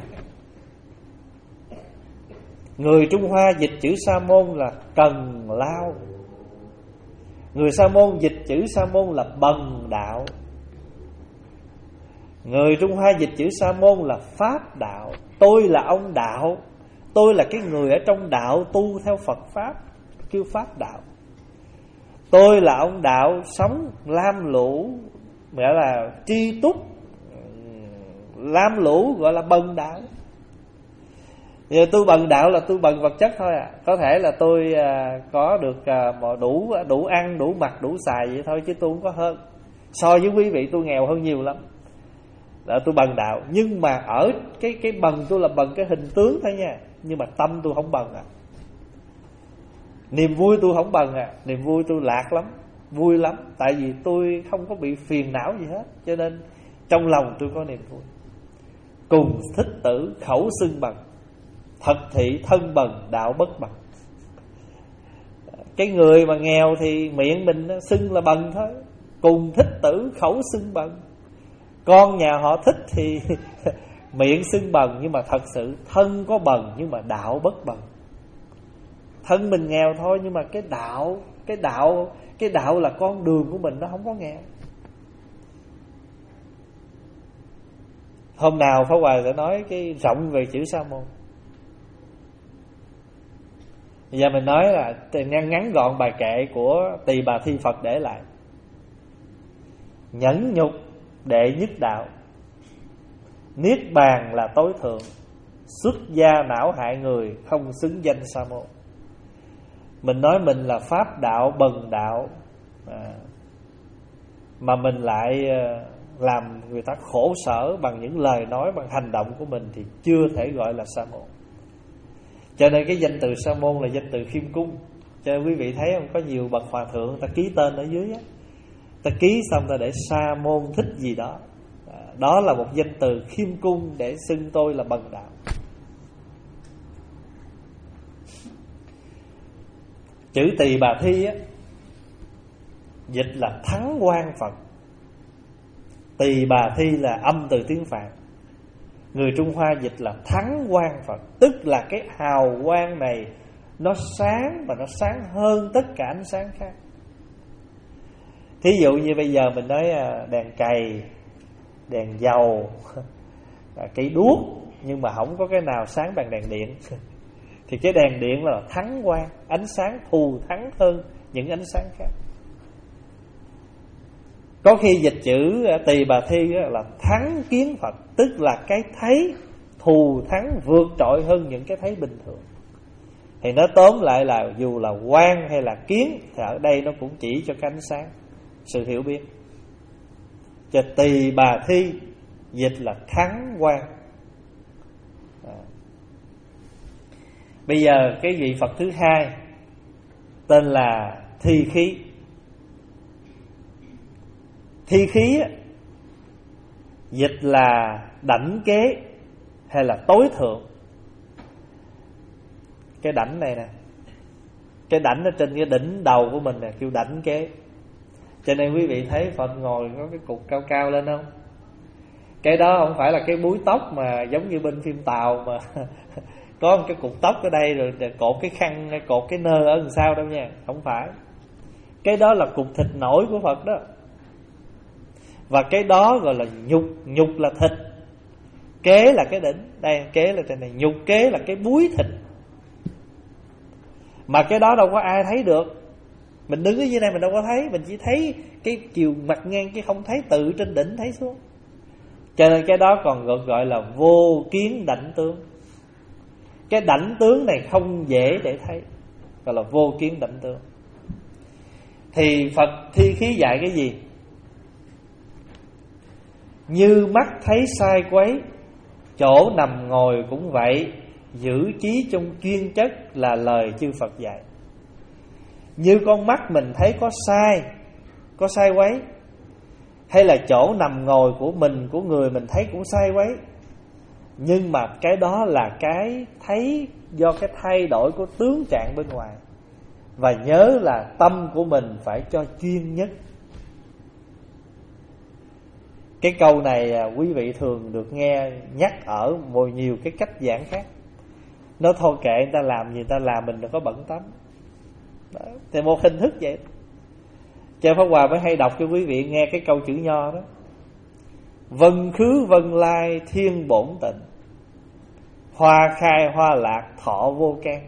Người Trung Hoa dịch chữ Sa môn là cần lao. Người Sa môn dịch chữ Sa môn là bần đạo. Người Trung Hoa dịch chữ Sa môn là pháp đạo. Tôi là ông đạo, tôi là cái người ở trong đạo tu theo Phật Pháp, kêu pháp đạo. Tôi là ông đạo sống lam lũ, nghĩa là tri túc. Lam lũ gọi là bần đạo. Giờ tôi bần đạo là tôi bần vật chất thôi à. Có thể là tôi à, có được à, đủ đủ ăn, đủ mặc, đủ xài vậy thôi, chứ tôi không có hơn. So với quý vị tôi nghèo hơn nhiều lắm. Là tôi bần đạo. Nhưng mà ở cái cái bần tôi là bần cái hình tướng thôi nha. Nhưng mà tâm tôi không bần à. Niềm vui tôi không bần à. Niềm vui tôi lạc lắm, vui lắm. Tại vì tôi không có bị phiền não gì hết, cho nên trong lòng tôi có niềm vui. Cùng thích tử khẩu xưng bần, thật thị thân bần đạo bất bần. Cái người mà nghèo thì miệng mình xưng là bần thôi. Cùng thích tử khẩu xưng bần. Con nhà họ thích thì miệng xưng bần, nhưng mà thật sự thân có bần nhưng mà đạo bất bần. Thân mình nghèo thôi, nhưng mà cái đạo, cái đạo, cái đạo là con đường của mình, nó không có nghèo. Hôm nào Pháp Hòa sẽ nói cái rộng về chữ Sa môn. Bây giờ mình nói là ngắn ngắn gọn bài kệ của Tỳ Bà Thi Phật để lại. Nhẫn nhục đệ nhất đạo, niết bàn là tối thượng, xuất gia não hại người, không xứng danh Sa môn. Mình nói mình là pháp đạo, bần đạo, à, mà mình lại làm người ta khổ sở bằng những lời nói, bằng hành động của mình, thì chưa thể gọi là Sa môn. Cho nên cái danh từ Sa môn là danh từ khiêm cung. Cho nên quý vị thấy không, có nhiều bậc hòa thượng ta ký tên ở dưới á, ta ký xong ta để Sa môn thích gì đó. Đó là một danh từ khiêm cung để xưng tôi là bần đạo. Chữ Tỳ Bà Thi á, dịch là thắng quang Phật. Tỳ Bà Thi là âm từ tiếng Phạn. Người Trung Hoa dịch là thắng quang Phật, tức là cái hào quang này nó sáng, và nó sáng hơn tất cả ánh sáng khác. Thí dụ như bây giờ mình nói đèn cầy, đèn dầu, cây đuốc, nhưng mà không có cái nào sáng bằng đèn điện. Thì cái đèn điện là thắng quang, ánh sáng thù thắng hơn những ánh sáng khác. Có khi dịch chữ Tỳ Bà Thi là thắng kiến Phật, tức là cái thấy thù thắng vượt trội hơn những cái thấy bình thường. Thì nó tóm lại là dù là quang hay là kiến, thì ở đây nó cũng chỉ cho cái ánh sáng, sự hiểu biết. Cho Tỳ Bà Thi dịch là thắng quang. à. Bây giờ cái vị Phật thứ hai tên là Thi Khí. Thi khí á, dịch là đảnh kế hay là tối thượng. Cái đảnh này nè, cái đảnh ở trên cái đỉnh đầu của mình nè, kêu đảnh kế. Cho nên quý vị thấy Phật ngồi có cái cục cao cao lên không? Cái đó không phải là cái búi tóc mà giống như bên phim Tàu mà có một cái cục tóc ở đây rồi cột cái khăn, cột cái nơ ở đằng sau đâu nha. Không phải. Cái đó là cục thịt nổi của Phật đó. Và cái đó gọi là nhục. Nhục là thịt, kế là cái đỉnh. Đây, kế là trên này, nhục kế là cái búi thịt. Mà cái đó đâu có ai thấy được. Mình đứng ở dưới này mình đâu có thấy. Mình chỉ thấy cái chiều mặt ngang, chứ không thấy từ trên đỉnh thấy xuống. Cho nên cái đó còn gọi, gọi là vô kiến đảnh tướng. Cái đảnh tướng này không dễ để thấy, gọi là vô kiến đảnh tướng. Thì Phật Thi Khí dạy cái gì? Như mắt thấy sai quấy, chỗ nằm ngồi cũng vậy, giữ trí trong chuyên chất là lời chư Phật dạy. Như con mắt mình thấy có sai, có sai quấy, hay là chỗ nằm ngồi của mình, của người mình thấy cũng sai quấy, nhưng mà cái đó là cái thấy do cái thay đổi của tướng trạng bên ngoài. Và nhớ là tâm của mình phải cho chuyên nhất. Cái câu này quý vị thường được nghe nhắc ở một nhiều cái cách giảng khác. Nó thôi kệ người ta làm gì người ta làm, mình đừng có bận tâm. Đó, thì một hình thức vậy. Cha Pháp Hòa mới hay đọc cho quý vị nghe cái câu chữ Nho đó: vân khứ vân lai thiên bổn tịnh, hoa khai hoa lạc thọ vô can.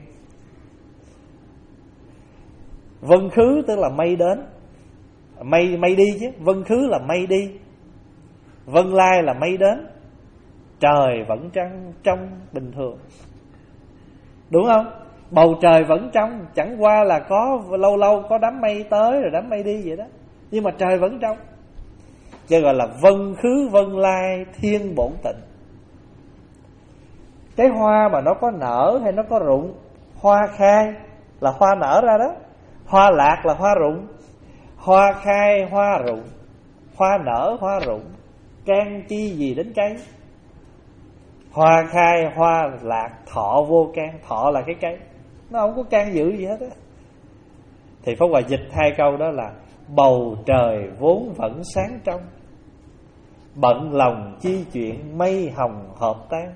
Vân khứ tức là mây đến, mây mây đi chứ, vân khứ là mây đi, vân lai là mây đến, trời vẫn trăng trong bình thường, đúng không? Bầu trời vẫn trong, chẳng qua là có lâu lâu có đám mây tới rồi đám mây đi vậy đó, nhưng mà trời vẫn trong, cho gọi là vân khứ vân lai thiên bổn tịnh. Cái hoa mà nó có nở hay nó có rụng, hoa khai là hoa nở ra đó, hoa lạc là hoa rụng, hoa khai hoa rụng, hoa nở hoa rụng, can chi gì đến cây. Hoa khai hoa lạc thọ vô can, thọ là cái cây, nó không có can dự gì hết á. Thì Pháp Hòa dịch hai câu đó là bầu trời vốn vẫn sáng trong, bận lòng chi chuyện mây hồng hợp tan.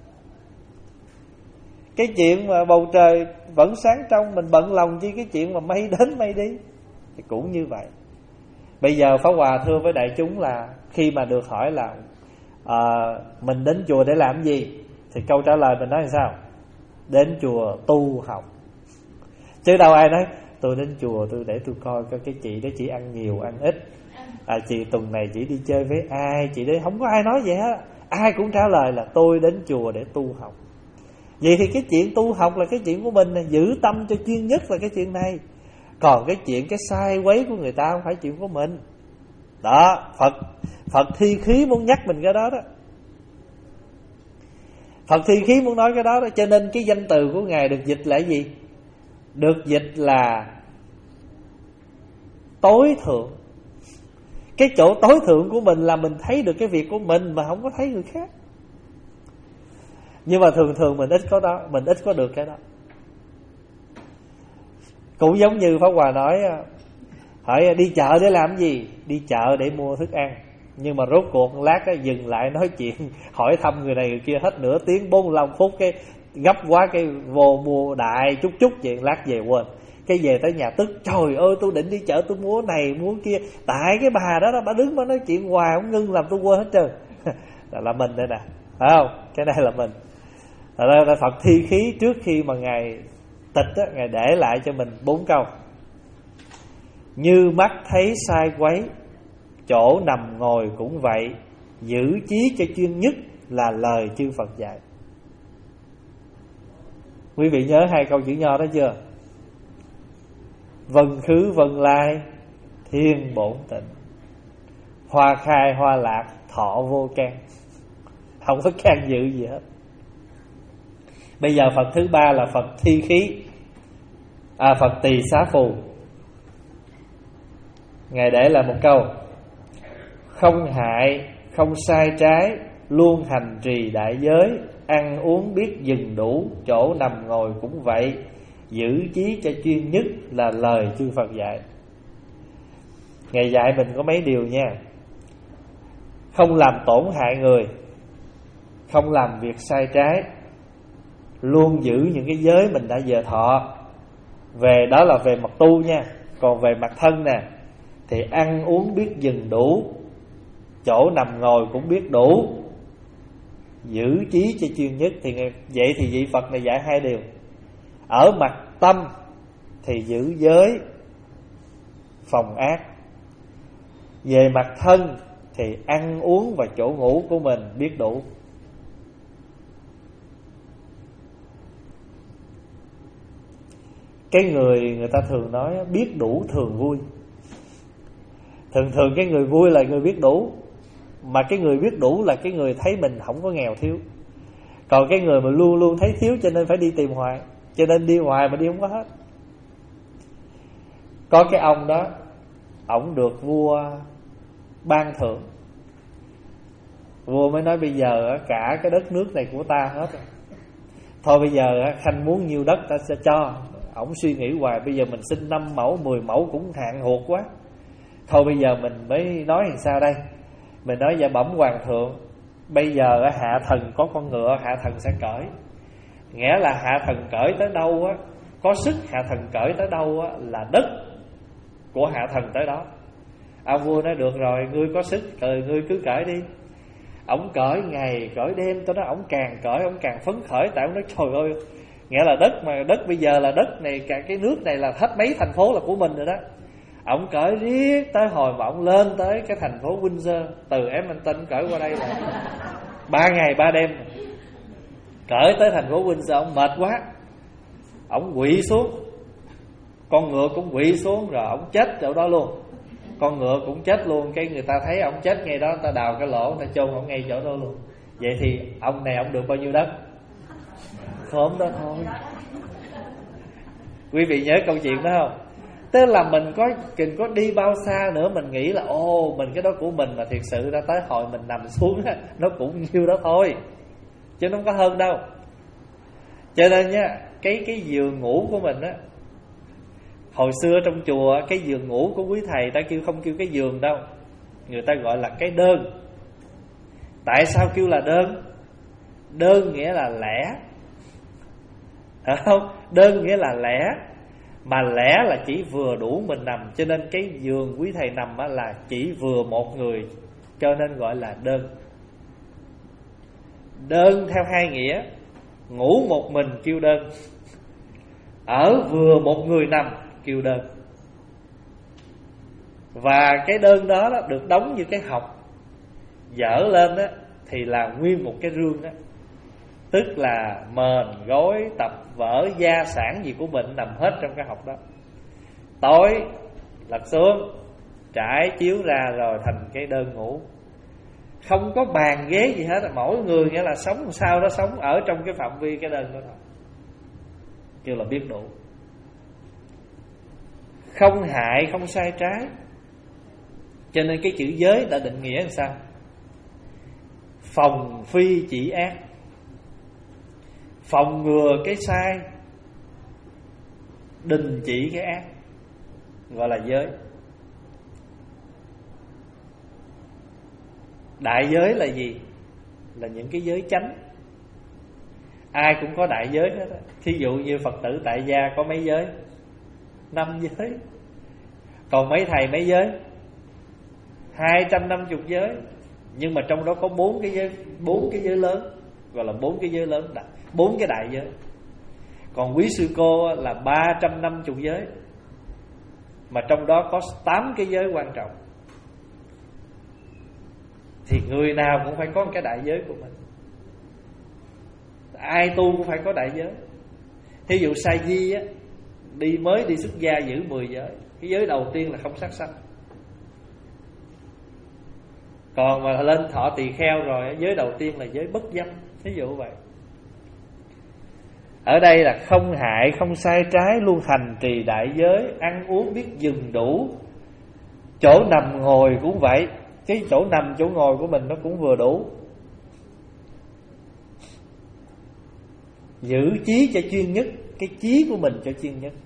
Cái chuyện mà bầu trời vẫn sáng trong, mình bận lòng chi cái chuyện mà mây đến mây đi. Thì cũng như vậy. Bây giờ Pháp Hòa thưa với đại chúng là khi mà được hỏi là à, mình đến chùa để làm gì, thì câu trả lời mình nói là sao? Đến chùa tu học. Chứ đâu ai nói tôi đến chùa tôi để tôi coi coi cái chị đó chỉ ăn nhiều ăn ít, à, chị tuần này chỉ đi chơi với ai, chị đấy, không có ai nói vậy hết. Ai cũng trả lời là tôi đến chùa để tu học. Vậy thì cái chuyện tu học là cái chuyện của mình, giữ tâm cho chuyên nhất là cái chuyện này. Còn cái chuyện cái sai quấy của người ta không phải chuyện của mình. Đó, Phật Phật thi khí muốn nhắc mình cái đó đó. Phật thi khí muốn nói cái đó đó. Cho nên cái danh từ của Ngài được dịch là gì? Được dịch là tối thượng. Cái chỗ tối thượng của mình là mình thấy được cái việc của mình mà không có thấy người khác. Nhưng mà thường thường mình ít có đó, mình ít có được cái đó. Cũng giống như Pháp Hòa nói, hỏi đi chợ để làm gì? Đi chợ để mua thức ăn. Nhưng mà rốt cuộc một lát đó, dừng lại nói chuyện, hỏi thăm người này người kia hết nửa tiếng, bốn mươi lăm phút, cái gấp quá cái vô mua đại chút chút vậy, lát về quên. Cái về tới nhà tức, trời ơi tôi định đi chợ tôi mua này mua kia, tại cái bà đó, đó bà đứng mà nói chuyện hoài không ngưng làm tôi quên hết trơn. Là, là mình đây nè, phải không? Cái này là mình. Là, là Phật thi khí trước khi mà Ngài tịch á, Ngài để lại cho mình bốn câu: như mắt thấy sai quấy, chỗ nằm ngồi cũng vậy, giữ chí cho chuyên nhất là lời chư Phật dạy. Quý vị nhớ hai câu chữ Nho đó chưa? Vân khứ vân lai thiên bổn tịnh, hoa khai hoa lạc thọ vô can. Không có can dự gì hết. Bây giờ Phật thứ ba là Phật thi khí, à, Phật tỳ xá phù. Ngài để lại một câu: không hại, không sai trái, luôn hành trì đại giới, ăn uống biết dừng đủ, chỗ nằm ngồi cũng vậy, giữ chí cho chuyên nhất là lời chư Phật dạy. Ngài dạy mình có mấy điều nha: không làm tổn hại người, không làm việc sai trái, luôn giữ những cái giới mình đã giờ thọ. Về đó là về mặt tu nha. Còn về mặt thân nè, thì ăn uống biết dừng đủ, chỗ nằm ngồi cũng biết đủ, giữ chí cho chuyên nhất. Thì vậy thì vị Phật này dạy hai điều. Ở mặt tâm thì giữ giới phòng ác, về mặt thân thì ăn uống và chỗ ngủ của mình biết đủ. Cái người người ta thường nói biết đủ thường vui. Thường thường cái người vui là người biết đủ. Mà cái người biết đủ là cái người thấy mình không có nghèo thiếu. Còn cái người mà luôn luôn thấy thiếu cho nên phải đi tìm hoài, cho nên đi hoài mà đi không có hết. Có cái ông đó, ổng được vua ban thưởng. Vua mới nói bây giờ cả cái đất nước này của ta hết rồi, thôi bây giờ khanh muốn nhiêu đất ta sẽ cho. Ổng suy nghĩ hoài, bây giờ mình xin năm mẫu, mười mẫu cũng hạn hụt quá. Thôi bây giờ mình mới nói làm sao đây? Mình nói dạ bẩm hoàng thượng, bây giờ hạ thần có con ngựa, hạ thần sẽ cởi. Nghĩa là hạ thần cởi tới đâu á, có sức hạ thần cởi tới đâu á, là đất của hạ thần tới đó. Ông vua nói được rồi, ngươi có sức, ngươi cứ cởi đi. Ông cởi ngày cởi đêm, tôi nói ông càng cởi ông càng phấn khởi. Tại ông nói trời ơi, nghĩa là đất mà đất bây giờ là đất này, cả cái nước này là hết mấy thành phố là của mình rồi đó. Ông cởi riết tới hồi mà ông lên tới cái thành phố Windsor, từ Edmonton cởi qua đây là ba ngày ba đêm. Cởi tới thành phố Windsor ông mệt quá, ông quỵ xuống, con ngựa cũng quỵ xuống, rồi ông chết chỗ đó luôn. Con ngựa cũng chết luôn. Cái người ta thấy ông chết ngay đó, người ta đào cái lỗ, người ta chôn ông ngay chỗ đó luôn. Vậy thì ông này ông được bao nhiêu đất? Khóm đó thôi. Quý vị nhớ câu chuyện đó không? Tức là mình có mình có đi bao xa nữa, mình nghĩ là ô mình cái đó của mình, mà thiệt sự ra tới hồi mình nằm xuống á, nó cũng nhiêu đó thôi, chứ nó không có hơn đâu. Cho nên nha, cái cái giường ngủ của mình á, hồi xưa trong chùa cái giường ngủ của quý thầy ta kêu không kêu cái giường đâu, người ta gọi là cái đơn. Tại sao kêu là đơn? Đơn nghĩa là lẻ, phải không? Đơn nghĩa là lẻ, mà lẻ là chỉ vừa đủ mình nằm. Cho nên cái giường quý thầy nằm á là chỉ vừa một người, cho nên gọi là đơn. Đơn theo hai nghĩa, ngủ một mình kêu đơn, ở vừa một người nằm kêu đơn. Và cái đơn đó, đó được đóng như cái học, dở lên đó, thì là nguyên một cái rương đó. Tức là mền, gối, tập vở, gia sản gì của mình nằm hết trong cái học đó. Tối lật xuống, trải chiếu ra rồi thành cái đơn ngủ. Không có bàn ghế gì hết, mỗi người nghĩa là sống làm sao đó sống ở trong cái phạm vi cái đơn đó thôi. Kêu là biết đủ. Không hại, không sai trái. Cho nên cái chữ giới đã định nghĩa làm sao? Phòng phi chỉ ác, phòng ngừa cái sai, đình chỉ cái ác, gọi là giới. Đại giới là gì? Là những cái giới chánh. Ai cũng có đại giới hết á. Thí dụ như Phật tử tại gia có mấy giới? Năm giới. Còn mấy thầy mấy giới? Hai trăm năm mươi giới. Nhưng mà trong đó có bốn cái giới, bốn cái giới lớn, gọi là bốn cái giới lớn, bốn cái đại giới. Còn quý sư cô là ba trăm năm mươi giới, mà trong đó có tám cái giới quan trọng. Thì người nào cũng phải có một cái đại giới của mình. Ai tu cũng phải có đại giới. Thí dụ Sa Di á, đi mới đi xuất gia giữ mười giới. Cái giới đầu tiên là không sát sanh. Còn mà lên thọ tỳ kheo rồi, giới đầu tiên là giới bất dâm. Thí dụ vậy. Ở đây là không hại, không sai trái, luôn hành trì đại giới, ăn uống biết dừng đủ. Chỗ nằm ngồi cũng vậy, cái chỗ nằm chỗ ngồi của mình nó cũng vừa đủ. Giữ chí cho chuyên nhất, cái chí của mình cho chuyên nhất.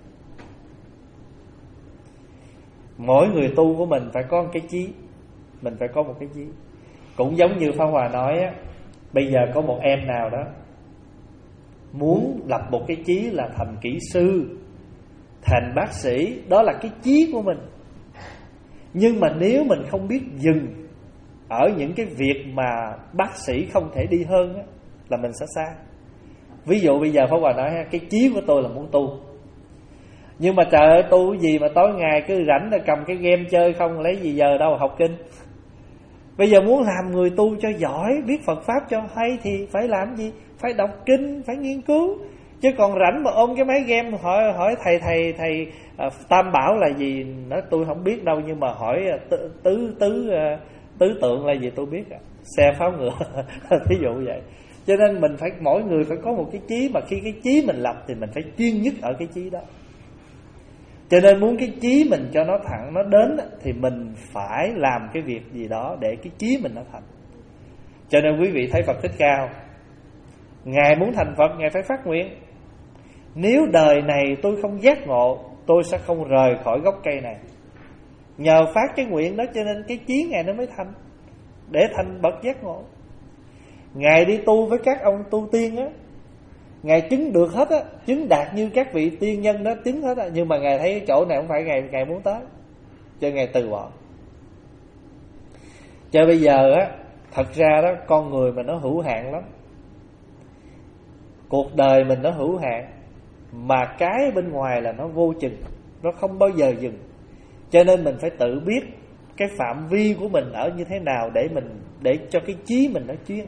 Mỗi người tu của mình phải có một cái chí, mình phải có một cái chí. Cũng giống như Pháp Hòa nói á, bây giờ có một em nào đó muốn lập một cái chí là thành kỹ sư, thành bác sĩ, đó là cái chí của mình. Nhưng mà nếu mình không biết dừng ở những cái việc mà bác sĩ không thể đi hơn á, là mình sẽ xa. Ví dụ bây giờ Pháp Hòa nói cái chí của tôi là muốn tu, nhưng mà trời ơi tu cái gì mà tối ngày cứ rảnh là cầm cái game chơi không, lấy gì giờ đâu học kinh. Bây giờ muốn làm người tu cho giỏi, biết Phật Pháp cho hay thì phải làm gì? Phải đọc kinh, phải nghiên cứu. Chứ còn rảnh mà ôm cái máy game hỏi hỏi thầy thầy thầy uh, Tam Bảo là gì, nói tôi không biết đâu, nhưng mà hỏi tứ tứ tứ, uh, tứ tượng là gì tôi biết, xe pháo ngựa thí dụ vậy. Cho nên mình phải, mỗi người phải có một cái chí, mà khi cái chí mình lập thì mình phải chuyên nhất ở cái chí đó. Cho nên muốn cái chí mình cho nó thẳng, nó đến, thì mình phải làm cái việc gì đó để cái chí mình nó thành. Cho nên quý vị thấy Phật Thích Ca không? Ngài muốn thành Phật, Ngài phải phát nguyện. Nếu đời này tôi không giác ngộ, tôi sẽ không rời khỏi gốc cây này. Nhờ phát cái nguyện đó cho nên cái chí Ngài nó mới thành. để thành bậc giác ngộ. Ngài đi tu với các ông tu tiên á, Ngài chứng được hết á, chứng đạt như các vị tiên nhân đó chứng hết á, nhưng mà Ngài thấy cái chỗ này không phải Ngài Ngài muốn tới, cho Ngài từ bỏ. Cho bây giờ á, thật ra đó, con người mình nó hữu hạn lắm, cuộc đời mình nó hữu hạn, mà cái bên ngoài là nó vô chừng, nó không bao giờ dừng. Cho nên mình phải tự biết cái phạm vi của mình ở như thế nào để mình để cho cái chí mình nó chuyên.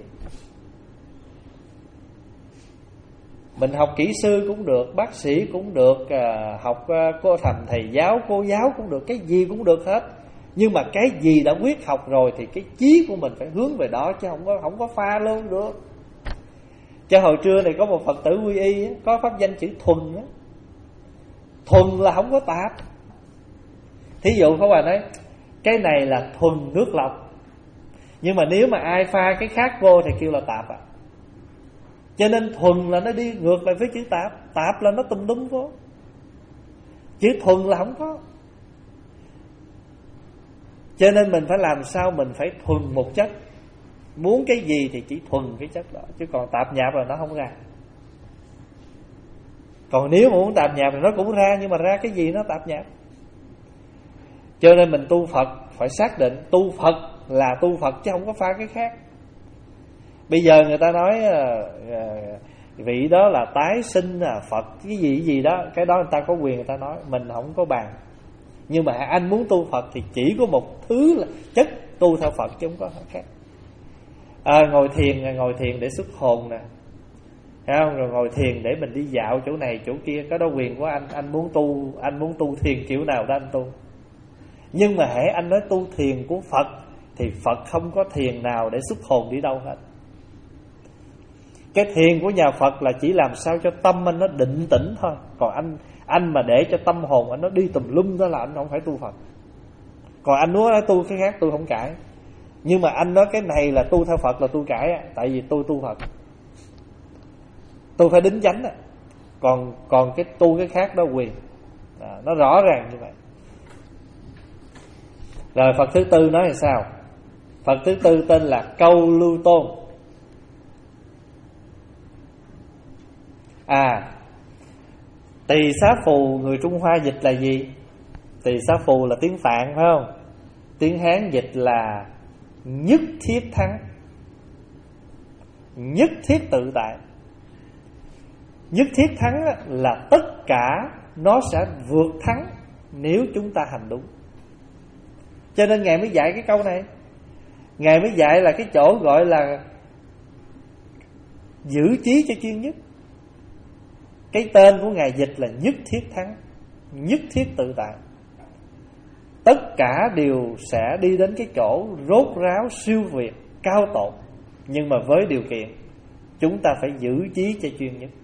Mình học kỹ sư cũng được, bác sĩ cũng được, học cô thành thầy giáo, cô giáo cũng được, cái gì cũng được hết. Nhưng mà cái gì đã quyết học rồi thì cái chí của mình phải hướng về đó, chứ không có không có pha luôn được. Cho hồi trưa này có một Phật tử quy y á, có pháp danh chữ thuần á. Thuần là không có tạp. Thí dụ Pháp Hòa nói cái này là thuần nước lọc, nhưng mà nếu mà ai pha cái khác vô thì kêu là tạp à. Cho nên thuần là nó đi ngược lại với chữ tạp, tạp là nó tùm lum vô, chữ thuần là không có. Cho nên mình phải làm sao mình phải thuần một chất. Muốn cái gì thì chỉ thuần cái chất đó, chứ còn tạp nhạp là nó không ra. Còn nếu mà muốn tạp nhạp thì nó cũng ra, nhưng mà ra cái gì nó tạp nhạp. Cho nên mình tu Phật phải xác định tu Phật là tu Phật chứ không có pha cái khác. Bây giờ người ta nói vị đó là tái sinh là Phật, cái gì cái gì đó, cái đó người ta có quyền người ta nói, mình không có bàn. Nhưng mà anh muốn tu Phật thì chỉ có một thứ là chất tu theo Phật chứ không có khác. À, ngồi thiền, ngồi thiền để xuất hồn nè, không? Rồi ngồi thiền để mình đi dạo chỗ này chỗ kia, cái đó quyền của anh. Anh muốn tu, anh muốn tu thiền kiểu nào đó anh tu. Nhưng mà hễ anh nói tu thiền của Phật thì Phật không có thiền nào để xuất hồn đi đâu hết. Cái thiền của nhà Phật là chỉ làm sao cho tâm anh nó định tĩnh thôi. Còn anh anh mà để cho tâm hồn anh nó đi tùm lum đó là anh không phải tu Phật. Còn anh nói tu cái khác tôi không cãi, nhưng mà anh nói cái này là tu theo Phật là tôi cãi. Tại vì tôi tu Phật, tôi phải đính chánh. Còn còn cái tu cái khác đó quyền à, nó rõ ràng như vậy. Rồi Phật thứ tư nói là sao? Phật thứ tư tên là Câu Lưu Tôn. À, Tỳ Xá Phù người Trung Hoa dịch là gì? Tỳ Xá Phù là tiếng Phạn phải không? Tiếng Hán dịch là nhất thiết thắng, nhất thiết tự tại. Nhất thiết thắng là tất cả nó sẽ vượt thắng nếu chúng ta hành đúng. Cho nên Ngài mới dạy cái câu này. Ngài mới dạy là cái chỗ gọi là giữ chí cho chuyên nhất. Cái tên của Ngài dịch là nhất thiết thắng, nhất thiết tự tại. Tất cả đều sẽ đi đến cái chỗ rốt ráo siêu việt cao tột, nhưng mà với điều kiện chúng ta phải giữ chí cho chuyên nhất.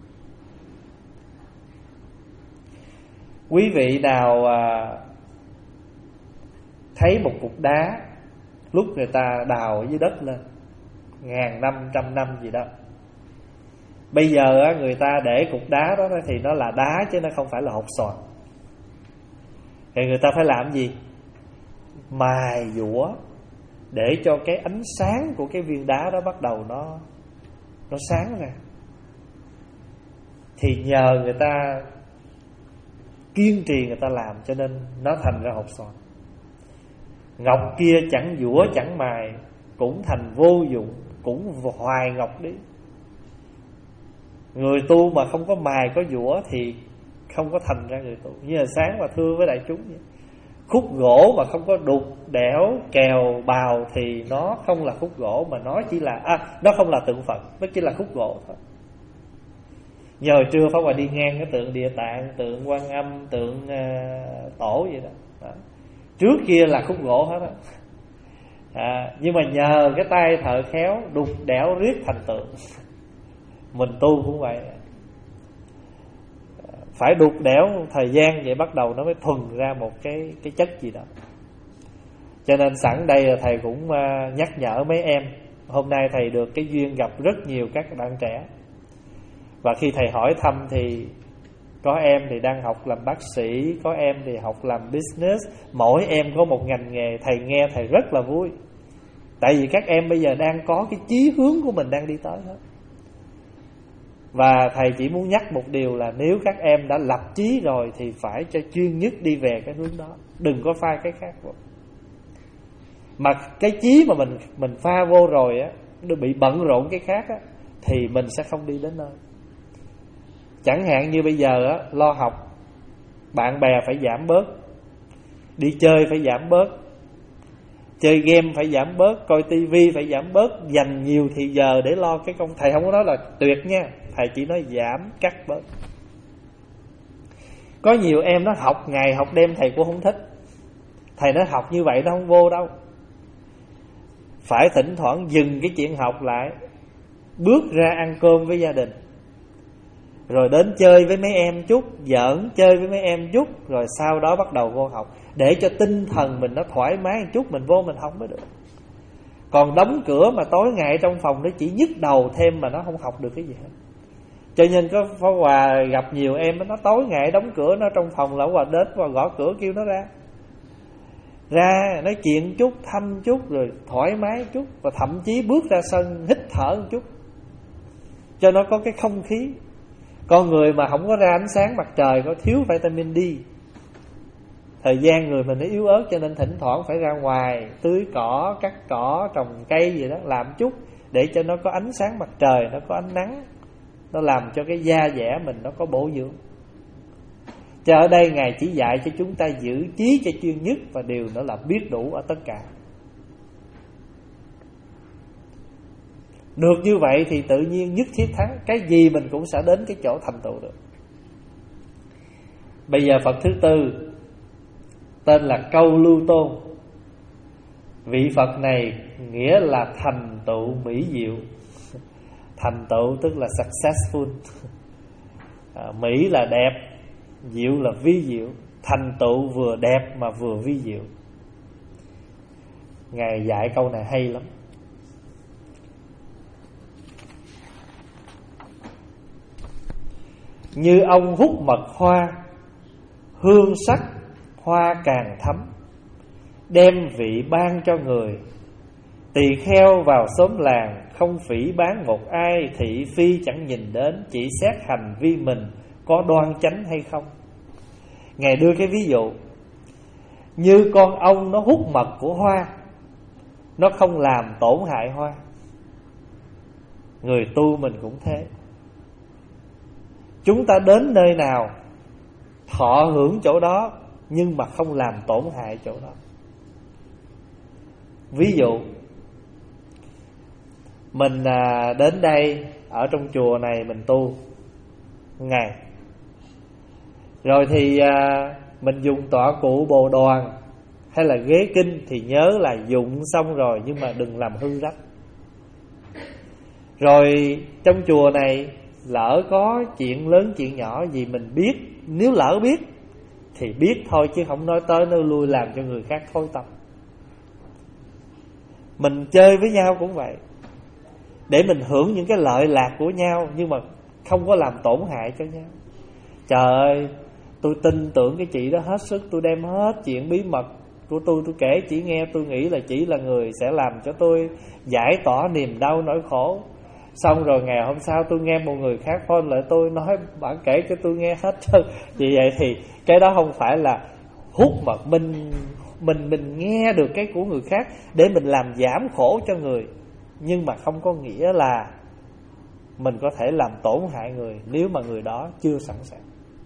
Quý vị nào à, thấy một cục đá lúc người ta đào dưới đất lên ngàn năm, trăm năm gì đó, bây giờ á, người ta để cục đá đó thì nó là đá chứ nó không phải là hột xoàn. Thì người ta phải làm gì? Mài dũa để cho cái ánh sáng của cái viên đá đó bắt đầu nó nó sáng ra. Thì nhờ người ta kiên trì người ta làm cho nên nó thành ra hột xoàn. Ngọc kia chẳng dũa chẳng mài cũng thành vô dụng, cũng hoài ngọc đi. Người tu mà không có mài có dũa thì không có thành ra người tu. Như là sáng mà thưa với đại chúng vậy, khúc gỗ mà không có đục đẽo kèo bào thì nó không là khúc gỗ, mà nó chỉ là à, nó không là tượng Phật, nó chỉ là khúc gỗ thôi. Giờ trưa Pháp Hòa đi ngang cái tượng Địa Tạng, tượng Quan Âm, tượng uh, Tổ vậy đó. đó trước kia là khúc gỗ hết á. À, nhưng mà nhờ cái tay thợ khéo đục đẽo riết thành tượng. Mình tu cũng vậy, phải đục đẽo thời gian vậy bắt đầu nó mới thuần ra một cái cái chất gì đó. Cho nên sẵn đây là thầy cũng uh, nhắc nhở mấy em. Hôm nay thầy được cái duyên gặp rất nhiều các bạn trẻ, và khi thầy hỏi thăm thì có em thì đang học làm bác sĩ, có em thì học làm business. Mỗi em có một ngành nghề, thầy nghe thầy rất là vui. Tại vì các em bây giờ đang có cái chí hướng của mình đang đi tới hết. Và thầy chỉ muốn nhắc một điều là nếu các em đã lập chí rồi thì phải cho chuyên nhất đi về cái hướng đó, đừng có pha cái khác vô. Mà cái chí mà mình mình pha vô rồi á, nó bị bận rộn cái khác á, thì mình sẽ không đi đến nơi. Chẳng hạn như bây giờ á, lo học, bạn bè phải giảm bớt, đi chơi phải giảm bớt, chơi game phải giảm bớt, coi tivi phải giảm bớt, dành nhiều thì giờ để lo cái công. Thầy không có nói là tuyệt nha, thầy chỉ nói giảm, cắt bớt. Có nhiều em nó học ngày học đêm thầy cũng không thích. Thầy nói học như vậy nó không vô đâu. Phải thỉnh thoảng dừng cái chuyện học lại, bước ra ăn cơm với gia đình, rồi đến chơi với mấy em chút, giỡn chơi với mấy em chút, rồi sau đó bắt đầu vô học, để cho tinh thần mình nó thoải mái một chút, mình vô mình học mới được. Còn đóng cửa mà tối ngày trong phòng nó chỉ nhức đầu thêm mà nó không học được cái gì hết. Cho nên có Pháp Hòa gặp nhiều em nó tối ngày đóng cửa nó trong phòng, là Hòa đến và gõ cửa kêu nó ra, ra nói chuyện chút, thăm chút, rồi thoải mái chút, và thậm chí bước ra sân hít thở một chút cho nó có cái không khí. Con người mà không có ra ánh sáng mặt trời, có thiếu vitamin D, thời gian người mình nó yếu ớt, cho nên thỉnh thoảng phải ra ngoài tưới cỏ, cắt cỏ, trồng cây gì đó, làm chút để cho nó có ánh sáng mặt trời, nó có ánh nắng, nó làm cho cái da dẻ mình nó có bổ dưỡng. Cho ở đây Ngài chỉ dạy cho chúng ta giữ chí cho chuyên nhất, và điều nữa là biết đủ ở tất cả. Được như vậy thì tự nhiên nhất thiết thắng, cái gì mình cũng sẽ đến cái chỗ thành tựu được. Bây giờ Phật thứ tư tên là Câu Lưu Tôn. Vị Phật này nghĩa là thành tựu mỹ diệu. Thành tựu tức là successful. à, Mỹ là đẹp, diệu là vi diệu. Thành tựu vừa đẹp mà vừa vi diệu. Ngài dạy câu này hay lắm. Như ông hút mật hoa, hương sắc hoa càng thấm, đem vị ban cho người. Tỳ kheo vào xóm làng, không phỉ bán một ai, thị phi chẳng nhìn đến, chỉ xét hành vi mình có đoan chánh hay không. Ngài đưa cái ví dụ như con ong nó hút mật của hoa, nó không làm tổn hại hoa. Người tu mình cũng thế. Chúng ta đến nơi nào thọ hưởng chỗ đó, nhưng mà không làm tổn hại chỗ đó. Ví dụ mình à, đến đây ở trong chùa này mình tu ngày, rồi thì à, mình dùng tọa cụ bồ đoàn hay là ghế kinh thì nhớ là dụng xong rồi, nhưng mà đừng làm hư rách. Rồi trong chùa này lỡ có chuyện lớn chuyện nhỏ gì mình biết, nếu lỡ biết thì biết thôi, chứ không nói tới nơi lui làm cho người khác thôi tâm. Mình chơi với nhau cũng vậy, để mình hưởng những cái lợi lạc của nhau, nhưng mà không có làm tổn hại cho nhau. Trời ơi, tôi tin tưởng cái chị đó hết sức, tôi đem hết chuyện bí mật của tôi tôi kể chị nghe. Tôi nghĩ là chị là người sẽ làm cho tôi giải tỏa niềm đau nỗi khổ. Xong rồi ngày hôm sau tôi nghe một người khác phone lại tôi, nói bạn kể cho tôi nghe hết trơn. Vì vậy thì cái đó không phải là hút mật. Mình mình mình nghe được cái của người khác để mình làm giảm khổ cho người, nhưng mà không có nghĩa là mình có thể làm tổn hại người nếu mà người đó chưa sẵn sàng.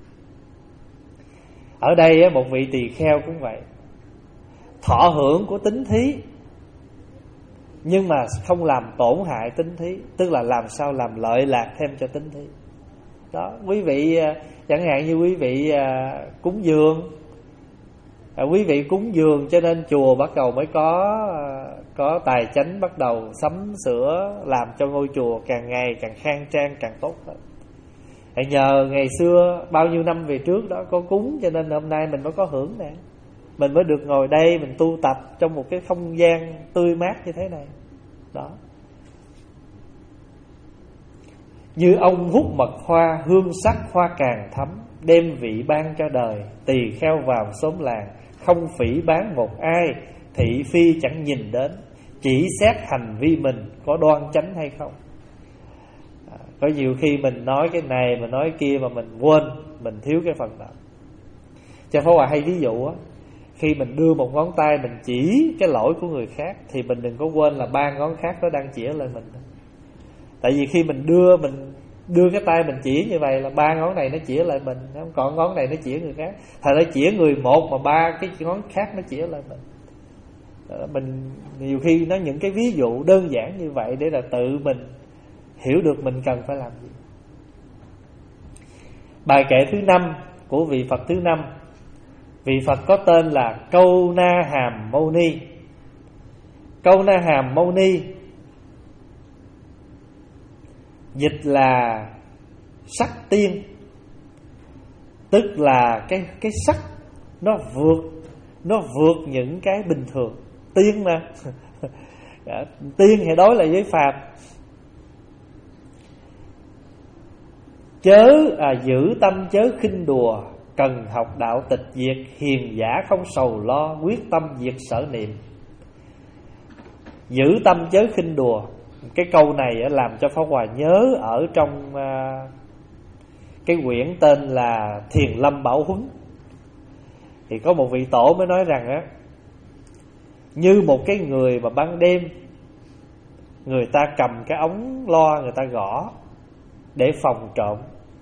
Ở đây một vị tỳ kheo cũng vậy, thọ hưởng của tín thí nhưng mà không làm tổn hại tín thí, tức là làm sao làm lợi lạc thêm cho tín thí. Đó, quý vị chẳng hạn như quý vị cúng dường, à, quý vị cúng dường cho nên chùa bắt đầu mới có có tài chánh, bắt đầu sắm sửa làm cho ngôi chùa càng ngày càng khang trang, càng tốt hơn. Hãy nhờ ngày xưa bao nhiêu năm về trước đó có cúng, cho nên hôm nay mình mới có hưởng nè, mình mới được ngồi đây mình tu tập trong một cái không gian tươi mát như thế này. Đó. Như ông hút mật hoa, hương sắc hoa càng thấm, đem vị ban cho đời. Tỳ kheo vào xóm làng, không phỉ bán một ai, thị phi chẳng nhìn đến, chỉ xét hành vi mình có đoan chánh hay không. à, Có nhiều khi mình nói cái này, mình nói cái kia mà mình quên, mình thiếu cái phần nào. Cho Pháp Hòa hay ví dụ á, khi mình đưa một ngón tay mình chỉ cái lỗi của người khác, thì mình đừng có quên là ba ngón khác nó đang chỉ lên mình. Tại vì khi mình đưa mình đưa cái tay mình chỉ như vậy là ba ngón này nó chỉ lại mình, không còn ngón này nó chỉ người khác. Thật ra chỉ người một mà ba cái ngón khác nó chỉ lại mình. Mình nhiều khi nó những cái ví dụ đơn giản như vậy để là tự mình hiểu được mình cần phải làm gì. Bài kệ thứ năm của vị Phật thứ năm. Vị Phật có tên là Câu Na Hàm Mâu Ni. Câu Na Hàm Mâu Ni dịch là sắc tiên, tức là cái cái sắc nó vượt nó vượt những cái bình thường. Tiên mà tiên thì đối là với phàm. Chớ à, giữ tâm chớ khinh đùa, cần học đạo tịch diệt, hiền giả không sầu lo, quyết tâm diệt sở niệm. Giữ tâm chớ khinh đùa, cái câu này làm cho Pháp Hòa nhớ ở trong cái quyển tên là Thiền Lâm Bảo Huấn. Thì có một vị tổ mới nói rằng á, như một cái người mà ban đêm người ta cầm cái ống loa, người ta gõ để phòng trộm.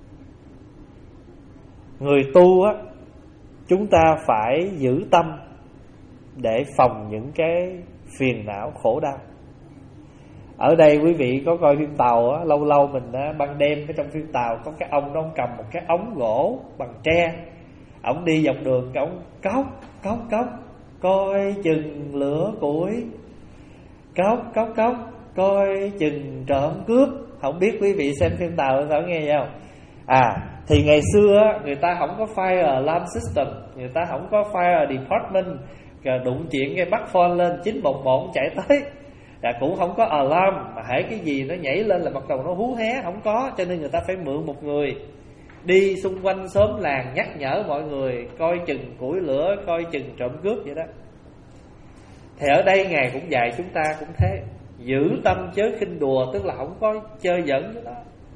Người tu á, chúng ta phải giữ tâm để phòng những cái phiền não khổ đau. Ở đây quý vị có coi phim tàu á, lâu lâu mình á, ban đêm cái trong phim tàu có cái ông đó, ông cầm một cái ống gỗ bằng tre, ông đi dọc đường, cái ông cốc cốc cốc coi chừng lửa củi, cốc cốc cốc coi chừng trộm cướp. Không biết quý vị xem phim tàu sao nghe vậy không? À thì ngày xưa á, người ta không có fire alarm system, người ta không có fire department, đụng chuyện cái bắt phone lên chín một một chạy tới. Là cũng không có alarm, mà hễ cái gì nó nhảy lên là bắt đầu nó hú hé, không có. Cho nên người ta phải mượn một người đi xung quanh xóm làng nhắc nhở mọi người coi chừng củi lửa, coi chừng trộm cướp vậy đó. Thì ở đây Ngài cũng dạy chúng ta cũng thế, giữ tâm chớ khinh đùa, tức là không có chơi giỡn với đó.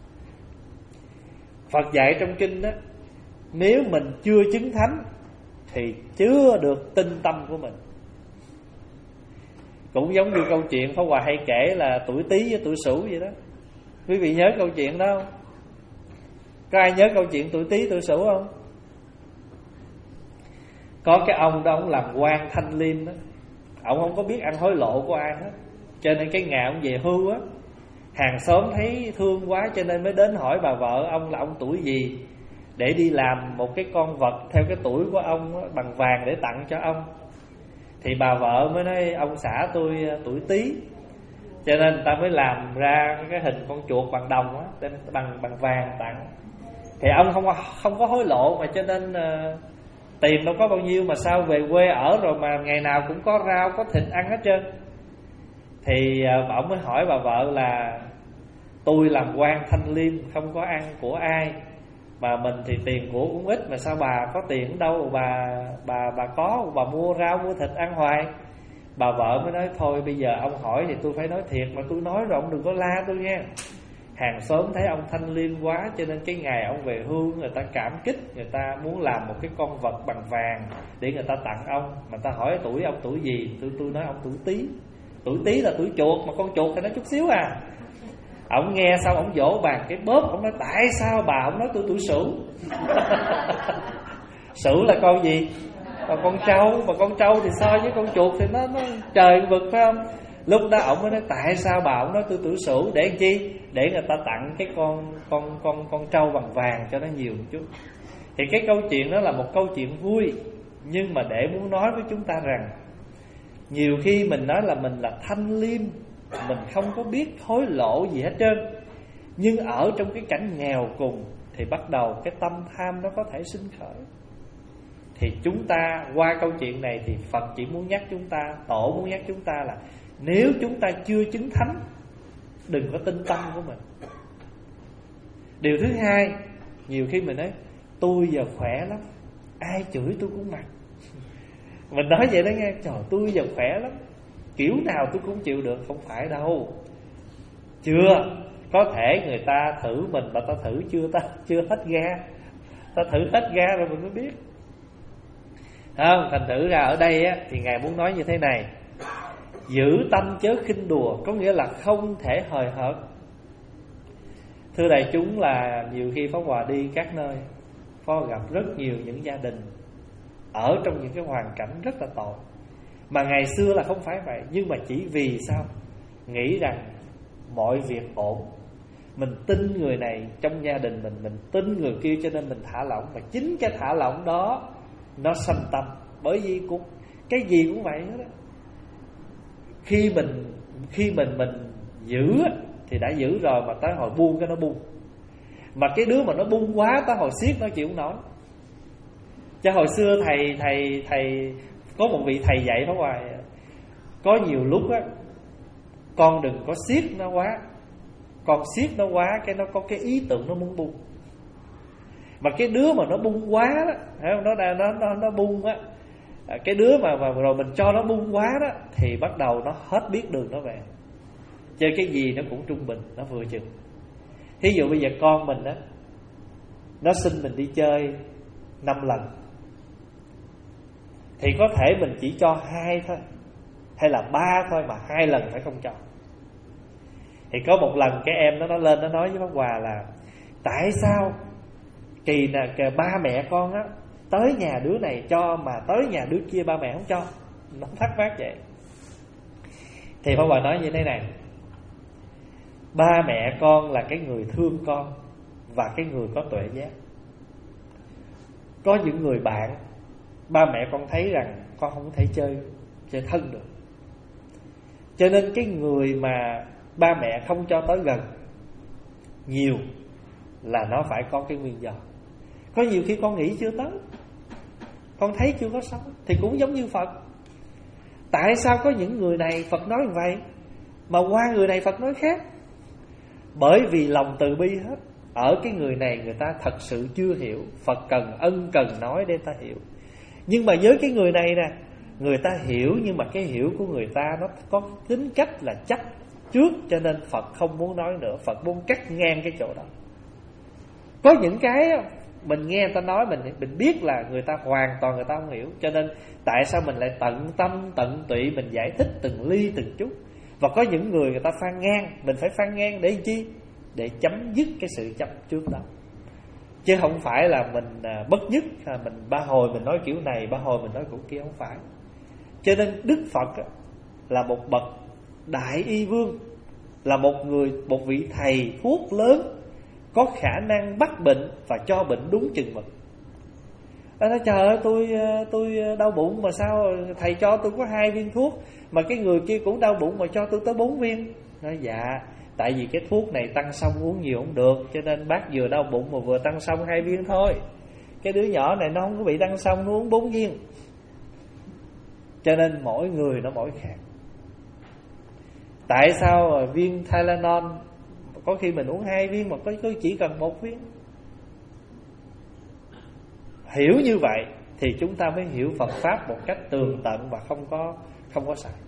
Phật dạy trong kinh đó, nếu mình chưa chứng thánh thì chưa được tin tâm của mình. Cũng giống như câu chuyện Pháp Hòa hay kể là tuổi Tý với tuổi Sửu vậy đó. Quý vị nhớ câu chuyện đó không? Có ai nhớ câu chuyện tuổi Tý tuổi Sửu không? Có cái ông đó, ông làm quan thanh liêm đó, ông không có biết ăn hối lộ của ai hết. Cho nên cái ngày ông về hưu á, hàng xóm thấy thương quá cho nên mới đến hỏi bà vợ ông là ông tuổi gì, để đi làm một cái con vật theo cái tuổi của ông á, bằng vàng để tặng cho ông. Thì bà vợ mới nói ông xã tôi tuổi Tý, cho nên người ta mới làm ra cái hình con chuột bằng đồng á, bằng bằng vàng tặng. Thì ông không không có hối lộ mà, cho nên uh, tiền đâu có bao nhiêu, mà sao về quê ở rồi mà ngày nào cũng có rau có thịt ăn hết trơn. Thì uh, ông mới hỏi bà vợ là tôi làm quan thanh liêm, không có ăn của ai, mà mình thì tiền của cũng ít, mà sao bà có tiền ở đâu bà bà bà có bà mua rau mua thịt ăn hoài. Bà vợ mới nói thôi bây giờ ông hỏi thì tôi phải nói thiệt, mà tôi nói rồi ông đừng có la tôi nha. Hàng xóm thấy ông thanh liêm quá, cho nên cái ngày ông về hưu người ta cảm kích, người ta muốn làm một cái con vật bằng vàng để người ta tặng ông. Mà ta hỏi tuổi ông tuổi gì, tôi tôi nói ông tuổi Tý. Tuổi Tý là tuổi chuột, mà con chuột thì nó chút xíu à. Ông nghe xong ông vỗ bàn cái bóp, ông nói tại sao bà ông nói tôi tuổi Sửu. Sửu là con gì? Là con trâu, mà con trâu thì so với con chuột thì nó, nó trời vực phải không? Lúc đó ông mới nói tại sao bà ông nói tôi tuổi Sửu, để làm chi? Để người ta tặng cái con con con con trâu bằng vàng cho nó nhiều một chút. Thì cái câu chuyện đó là một câu chuyện vui, nhưng mà để muốn nói với chúng ta rằng nhiều khi mình nói là mình là thanh liêm, mình không có biết hối lộ gì hết trơn, nhưng ở trong cái cảnh nghèo cùng thì bắt đầu cái tâm tham nó có thể sinh khởi. Thì chúng ta qua câu chuyện này thì Phật chỉ muốn nhắc chúng ta, Tổ muốn nhắc chúng ta là nếu chúng ta chưa chứng thánh, đừng có tin tâm của mình. Điều thứ hai, nhiều khi mình nói tôi giờ khỏe lắm, ai chửi tôi cũng mặc. Mình nói vậy đó nghe, trời tôi giờ khỏe lắm, kiểu nào tôi cũng chịu được. Không phải đâu. Chưa. Có thể người ta thử mình mà ta thử chưa ta chưa hết ga. Ta thử hết ga rồi mình mới biết. Không, thành thử ra ở đây á, thì Ngài muốn nói như thế này: giữ tâm chớ khinh đùa, có nghĩa là không thể hời hợt. Thưa đại chúng, là nhiều khi Pháp Hòa đi các nơi, Pháp Hòa gặp rất nhiều những gia đình ở trong những cái hoàn cảnh rất là tội. Mà ngày xưa là không phải vậy, nhưng mà chỉ vì sao? Nghĩ rằng mọi việc ổn, mình tin người này trong gia đình mình, mình tin người kia, cho nên mình thả lỏng. Và chính cái thả lỏng đó nó sanh tâm. Bởi vì cũng cái gì cũng vậy hết đó. Khi mình Khi mình mình giữ thì đã giữ rồi, mà tới hồi buông cái nó buông. Mà cái đứa mà nó bung quá, tới hồi siết nó chịu không nổi. Cho hồi xưa thầy thầy thầy có một vị thầy dạy Pháp Hòa, có nhiều lúc á, con đừng có siết nó quá. Con siết nó quá, cái nó có cái ý tưởng nó muốn bung. Mà cái đứa mà nó bung quá đó, nó nó nó nó bung á, cái đứa mà mà rồi mình cho nó bung quá đó, thì bắt đầu nó hết biết đường nó về. Chơi cái gì nó cũng trung bình, nó vừa chừng. Thí dụ bây giờ con mình á, nó xin mình đi chơi năm lần, thì có thể mình chỉ cho hai thôi, hay là ba thôi, mà hai lần phải không cho. Thì có một lần cái em nó nó lên nó nói với Pháp Hòa là: tại sao kỳ nè ba mẹ con á tới nhà đứa này cho, mà tới nhà đứa kia ba mẹ không cho. Nó thắc mắc vậy. Thì Pháp Hòa nói như thế này: ba mẹ con là cái người thương con và cái người có tuệ giác. Có những người bạn, ba mẹ con thấy rằng con không thể chơi chơi thân được, cho nên cái người mà ba mẹ không cho tới gần nhiều là nó phải có cái nguyên do. Có nhiều khi con nghĩ chưa tới, con thấy chưa có sống, thì cũng giống như Phật. Tại sao có những người này Phật nói như vậy, mà qua người này Phật nói khác? Bởi vì lòng từ bi hết. Ở cái người này người ta thật sự chưa hiểu, Phật cần ân cần nói để ta hiểu. Nhưng mà với cái người này nè, người ta hiểu, nhưng mà cái hiểu của người ta nó có tính cách là chấp trước, cho nên Phật không muốn nói nữa. Phật muốn cắt ngang cái chỗ đó. Có những cái mình nghe người ta nói, mình mình biết là người ta hoàn toàn người ta không hiểu, cho nên tại sao mình lại tận tâm tận tụy mình giải thích từng ly từng chút. Và có những người người ta phàn ngang, mình phải phàn ngang để chi? Để chấm dứt cái sự chấp trước đó. Chứ không phải là mình bất nhất, mình ba hồi mình nói kiểu này, ba hồi mình nói kiểu kia, không phải. Cho nên Đức Phật là một bậc đại y vương, là một người, một vị thầy thuốc lớn, có khả năng bắt bệnh và cho bệnh đúng chừng mực. Anh nói trời ơi, tôi tôi đau bụng mà sao thầy cho tôi có hai viên thuốc, mà cái người kia cũng đau bụng mà cho tôi tới bốn viên. Nói dạ, tại vì cái thuốc này tăng xong uống nhiều không được, cho nên bác vừa đau bụng mà vừa tăng xong hai viên thôi. Cái đứa nhỏ này nó không có bị tăng xong, nó uống bốn viên. Cho nên mỗi người nó mỗi khác. Tại sao viên Tylenol có khi mình uống hai viên mà có chỉ cần một viên? Hiểu như vậy thì chúng ta mới hiểu Phật Pháp một cách tường tận và không có không có sai.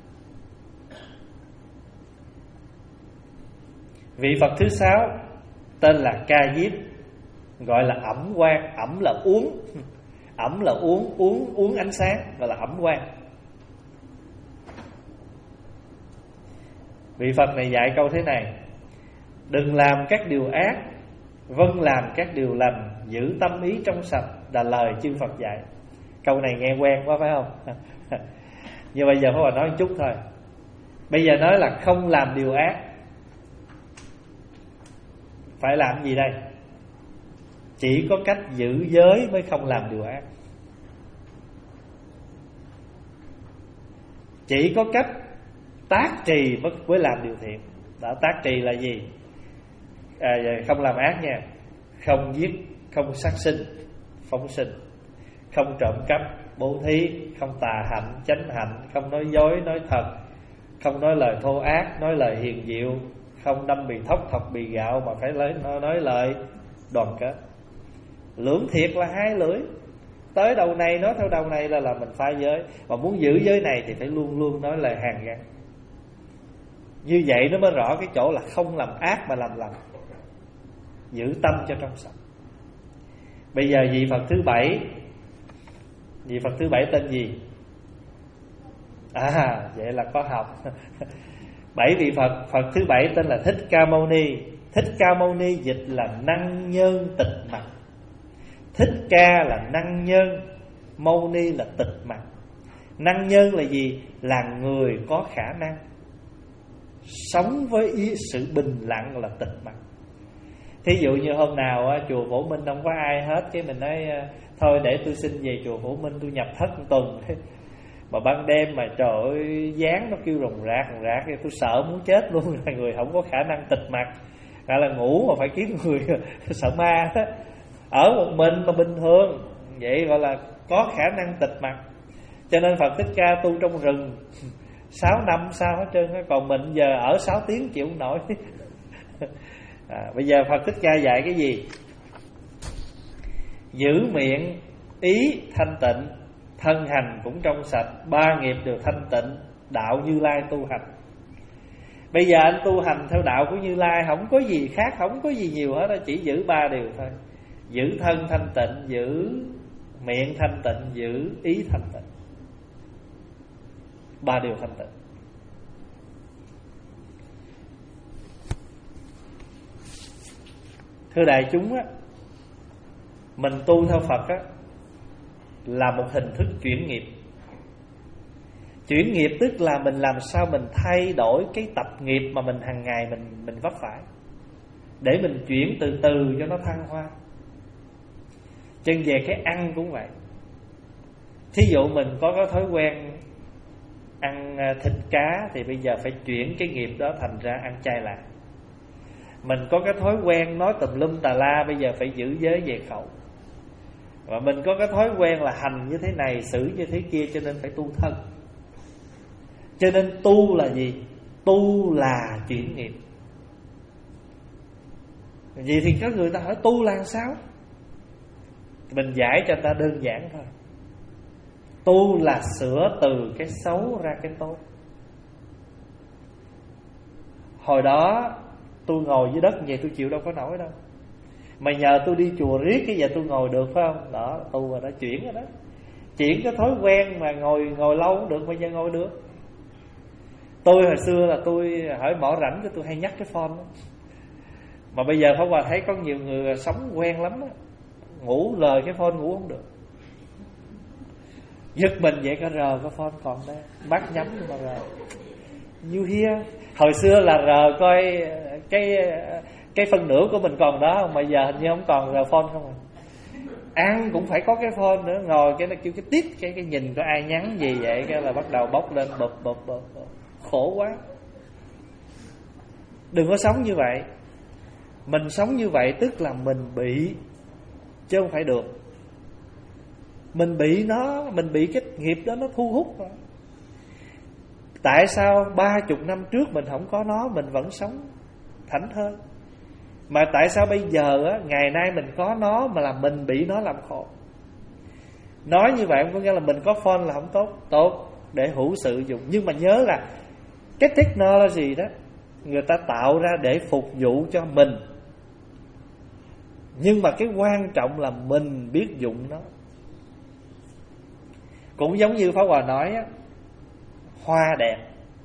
Vị Phật thứ sáu tên là Ca Diếp, gọi là ẩm quang. Ẩm là uống, ẩm là uống uống uống ánh sáng, gọi là ẩm quang. Vị Phật này dạy câu thế này: đừng làm các điều ác, vâng làm các điều lành, giữ tâm ý trong sạch, là lời chư Phật dạy. Câu này nghe quen quá phải không? Nhưng bây giờ Pháp Hòa nói một chút thôi. Bây giờ nói là không làm điều ác, phải làm gì đây? Chỉ có cách giữ giới mới không làm điều ác. Chỉ có cách tác trì mới làm điều thiện. Đã tác trì là gì? À, không làm ác nha. Không giết, không sát sinh, phóng sinh, không trộm cắp, bố thí, không tà hạnh, chánh hạnh, không nói dối, nói thật, không nói lời thô ác, nói lời hiền diệu, không đâm bì thóc thọc bì gạo, mà phải nói, nói lời đoàn kết. Lưỡng thiệt là hai lưỡi. tới đầu này nói theo đầu này là là mình phá giới. Mà muốn giữ giới này thì phải luôn luôn nói lời hàn gắn. Như vậy nó mới rõ cái chỗ là không làm ác mà làm lành, giữ tâm cho trong sạch. Bây giờ vị Phật thứ bảy, vị Phật thứ bảy tên gì? À vậy là có học. Bảy vị Phật, Phật thứ bảy tên là Thích Ca Mâu Ni. Thích Ca Mâu Ni dịch là năng nhân tịch mặt. Thích Ca là năng nhân, Mâu Ni là tịch mặt. Năng nhân là gì? Là người có khả năng sống với ý sự bình lặng là tịch mặt. Thí dụ như hôm nào á, chùa Phổ Minh không có ai hết, cái mình nói thôi để tôi xin về chùa Phổ Minh tôi nhập thất một tuần. Mà ban đêm mà trời ơi gián nó kêu rùng rạc rùng rạc, tôi sợ muốn chết luôn. Là người không có khả năng tịch mặt, gọi là ngủ mà phải kiếm người sợ ma đó. Ở một mình mà bình thường vậy gọi là có khả năng tịch mặt. Cho nên Phật Thích Ca tu trong rừng sáu năm sao hết trơn. Còn mình giờ ở sáu tiếng chịu không nổi. À, bây giờ Phật Thích Ca dạy cái gì? Giữ miệng ý thanh tịnh, thân hành cũng trong sạch, ba nghiệp đều thanh tịnh, đạo Như Lai tu hành. Bây giờ anh tu hành theo đạo của Như Lai, không có gì khác, không có gì nhiều hết, chỉ giữ ba điều thôi. Giữ thân thanh tịnh, giữ miệng thanh tịnh, giữ ý thanh tịnh. Ba điều thanh tịnh. Thưa đại chúng á, mình tu theo Phật á là một hình thức chuyển nghiệp. Chuyển nghiệp tức là mình làm sao mình thay đổi cái tập nghiệp mà mình hàng ngày mình mình vấp phải, để mình chuyển từ từ cho nó thăng hoa. Chân về cái ăn cũng vậy. Thí dụ mình có cái thói quen ăn thịt cá thì bây giờ phải chuyển cái nghiệp đó thành ra ăn chay lạc. Mình có cái thói quen nói tùm lum tà la, bây giờ phải giữ giới về khẩu. Và mình có cái thói quen là hành như thế này, xử như thế kia, cho nên phải tu thân. Cho nên tu là gì? Tu là chuyển nghiệp. Vậy thì có người ta hỏi tu là sao? Mình giải cho người ta đơn giản thôi. Tu là sửa từ cái xấu ra cái tốt. Hồi đó tôi ngồi dưới đất vậy tôi chịu đâu có nổi đâu. Mà nhờ tôi đi chùa riết cái giờ tôi ngồi được phải không? Đó, tu rồi đó, chuyển rồi đó. Chuyển cái thói quen mà ngồi ngồi lâu cũng được, bây giờ ngồi được. Tôi hồi xưa là tôi hỏi bỏ rảnh cho tôi hay nhắc cái phone đó. Mà bây giờ Pháp Hòa thấy có nhiều người sống quen lắm đó. Ngủ lời cái phone ngủ không được. Giật mình vậy có rờ cái phone còn đây, mắt nhắm mà rờ. You hear? Hồi xưa là rờ coi cái cái phân nửa của mình còn đó không, mà giờ hình như không còn, rờ phone không à. Ăn cũng phải có cái phone nữa, ngồi cái nó kêu cái tít, cái cái nhìn có ai nhắn gì vậy, cái là bắt đầu bốc lên bụp bụp bụp, khổ quá. Đừng có sống như vậy. Mình sống như vậy tức là mình bị, chứ không phải được. Mình bị nó, mình bị cái nghiệp đó nó thu hút rồi. Tại sao ba chục năm trước mình không có nó, mình vẫn sống thảnh thơi? Mà tại sao bây giờ á, ngày nay mình có nó mà là mình bị nó làm khổ? Nói như vậy không có nghĩa là mình có phone là không tốt. Tốt, để hữu sự dùng. Nhưng mà nhớ là cái technology đó người ta tạo ra để phục vụ cho mình. Nhưng mà cái quan trọng là mình biết dụng nó. Cũng giống như Pháp Hòa nói á, hoa đẹp,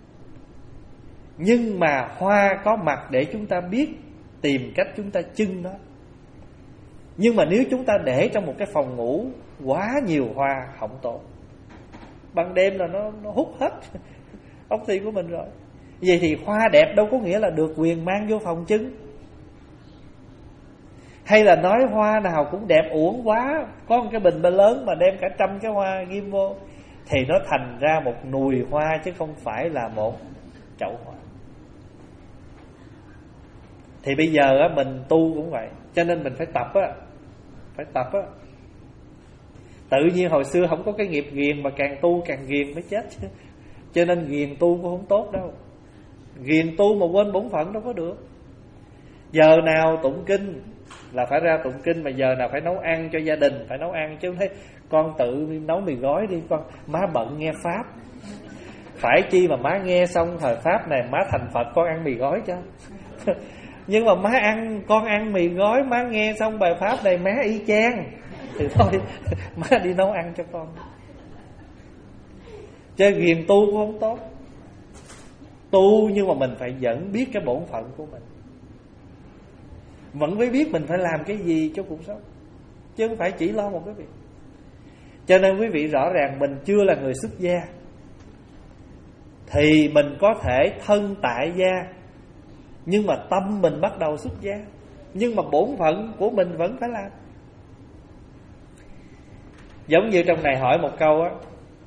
nhưng mà hoa có mặt để chúng ta biết tìm cách chúng ta chưng nó. Nhưng mà nếu chúng ta để trong một cái phòng ngủ quá nhiều hoa không tốt. Ban đêm là nó, nó hút hết óc ti của mình rồi. Vậy thì hoa đẹp đâu có nghĩa là được quyền mang vô phòng chưng. Hay là nói hoa nào cũng đẹp uổng quá, có một cái bình bê lớn mà đem cả trăm cái hoa ghim vô, thì nó thành ra một nùi hoa chứ không phải là một chậu hoa. Thì bây giờ á, mình tu cũng vậy. Cho nên mình phải tập á, phải tập á. Tự nhiên hồi xưa không có cái nghiệp ghiền, mà càng tu càng ghiền mới chết chứ. Cho nên ghiền tu cũng không tốt đâu. Ghiền tu mà quên bổn phận đâu có được. Giờ nào tụng kinh là phải ra tụng kinh, mà giờ nào phải nấu ăn cho gia đình, phải nấu ăn, chứ không thấy con tự nấu mì gói đi con, má bận nghe pháp. Phải chi mà má nghe xong thời pháp này má thành Phật, con ăn mì gói cho. Nhưng mà má ăn, con ăn mì gói, má nghe xong bài pháp này má y chang, thì thôi má đi nấu ăn cho con. Chơi ghiền tu cũng không tốt. Tu nhưng mà mình phải vẫn biết cái bổn phận của mình, vẫn phải biết mình phải làm cái gì cho cuộc sống, chứ không phải chỉ lo một cái việc. Cho nên quý vị rõ ràng mình chưa là người xuất gia, thì mình có thể thân tại gia, nhưng mà tâm mình bắt đầu xuất gia, nhưng mà bổn phận của mình vẫn phải làm. Giống như trong này hỏi một câu á,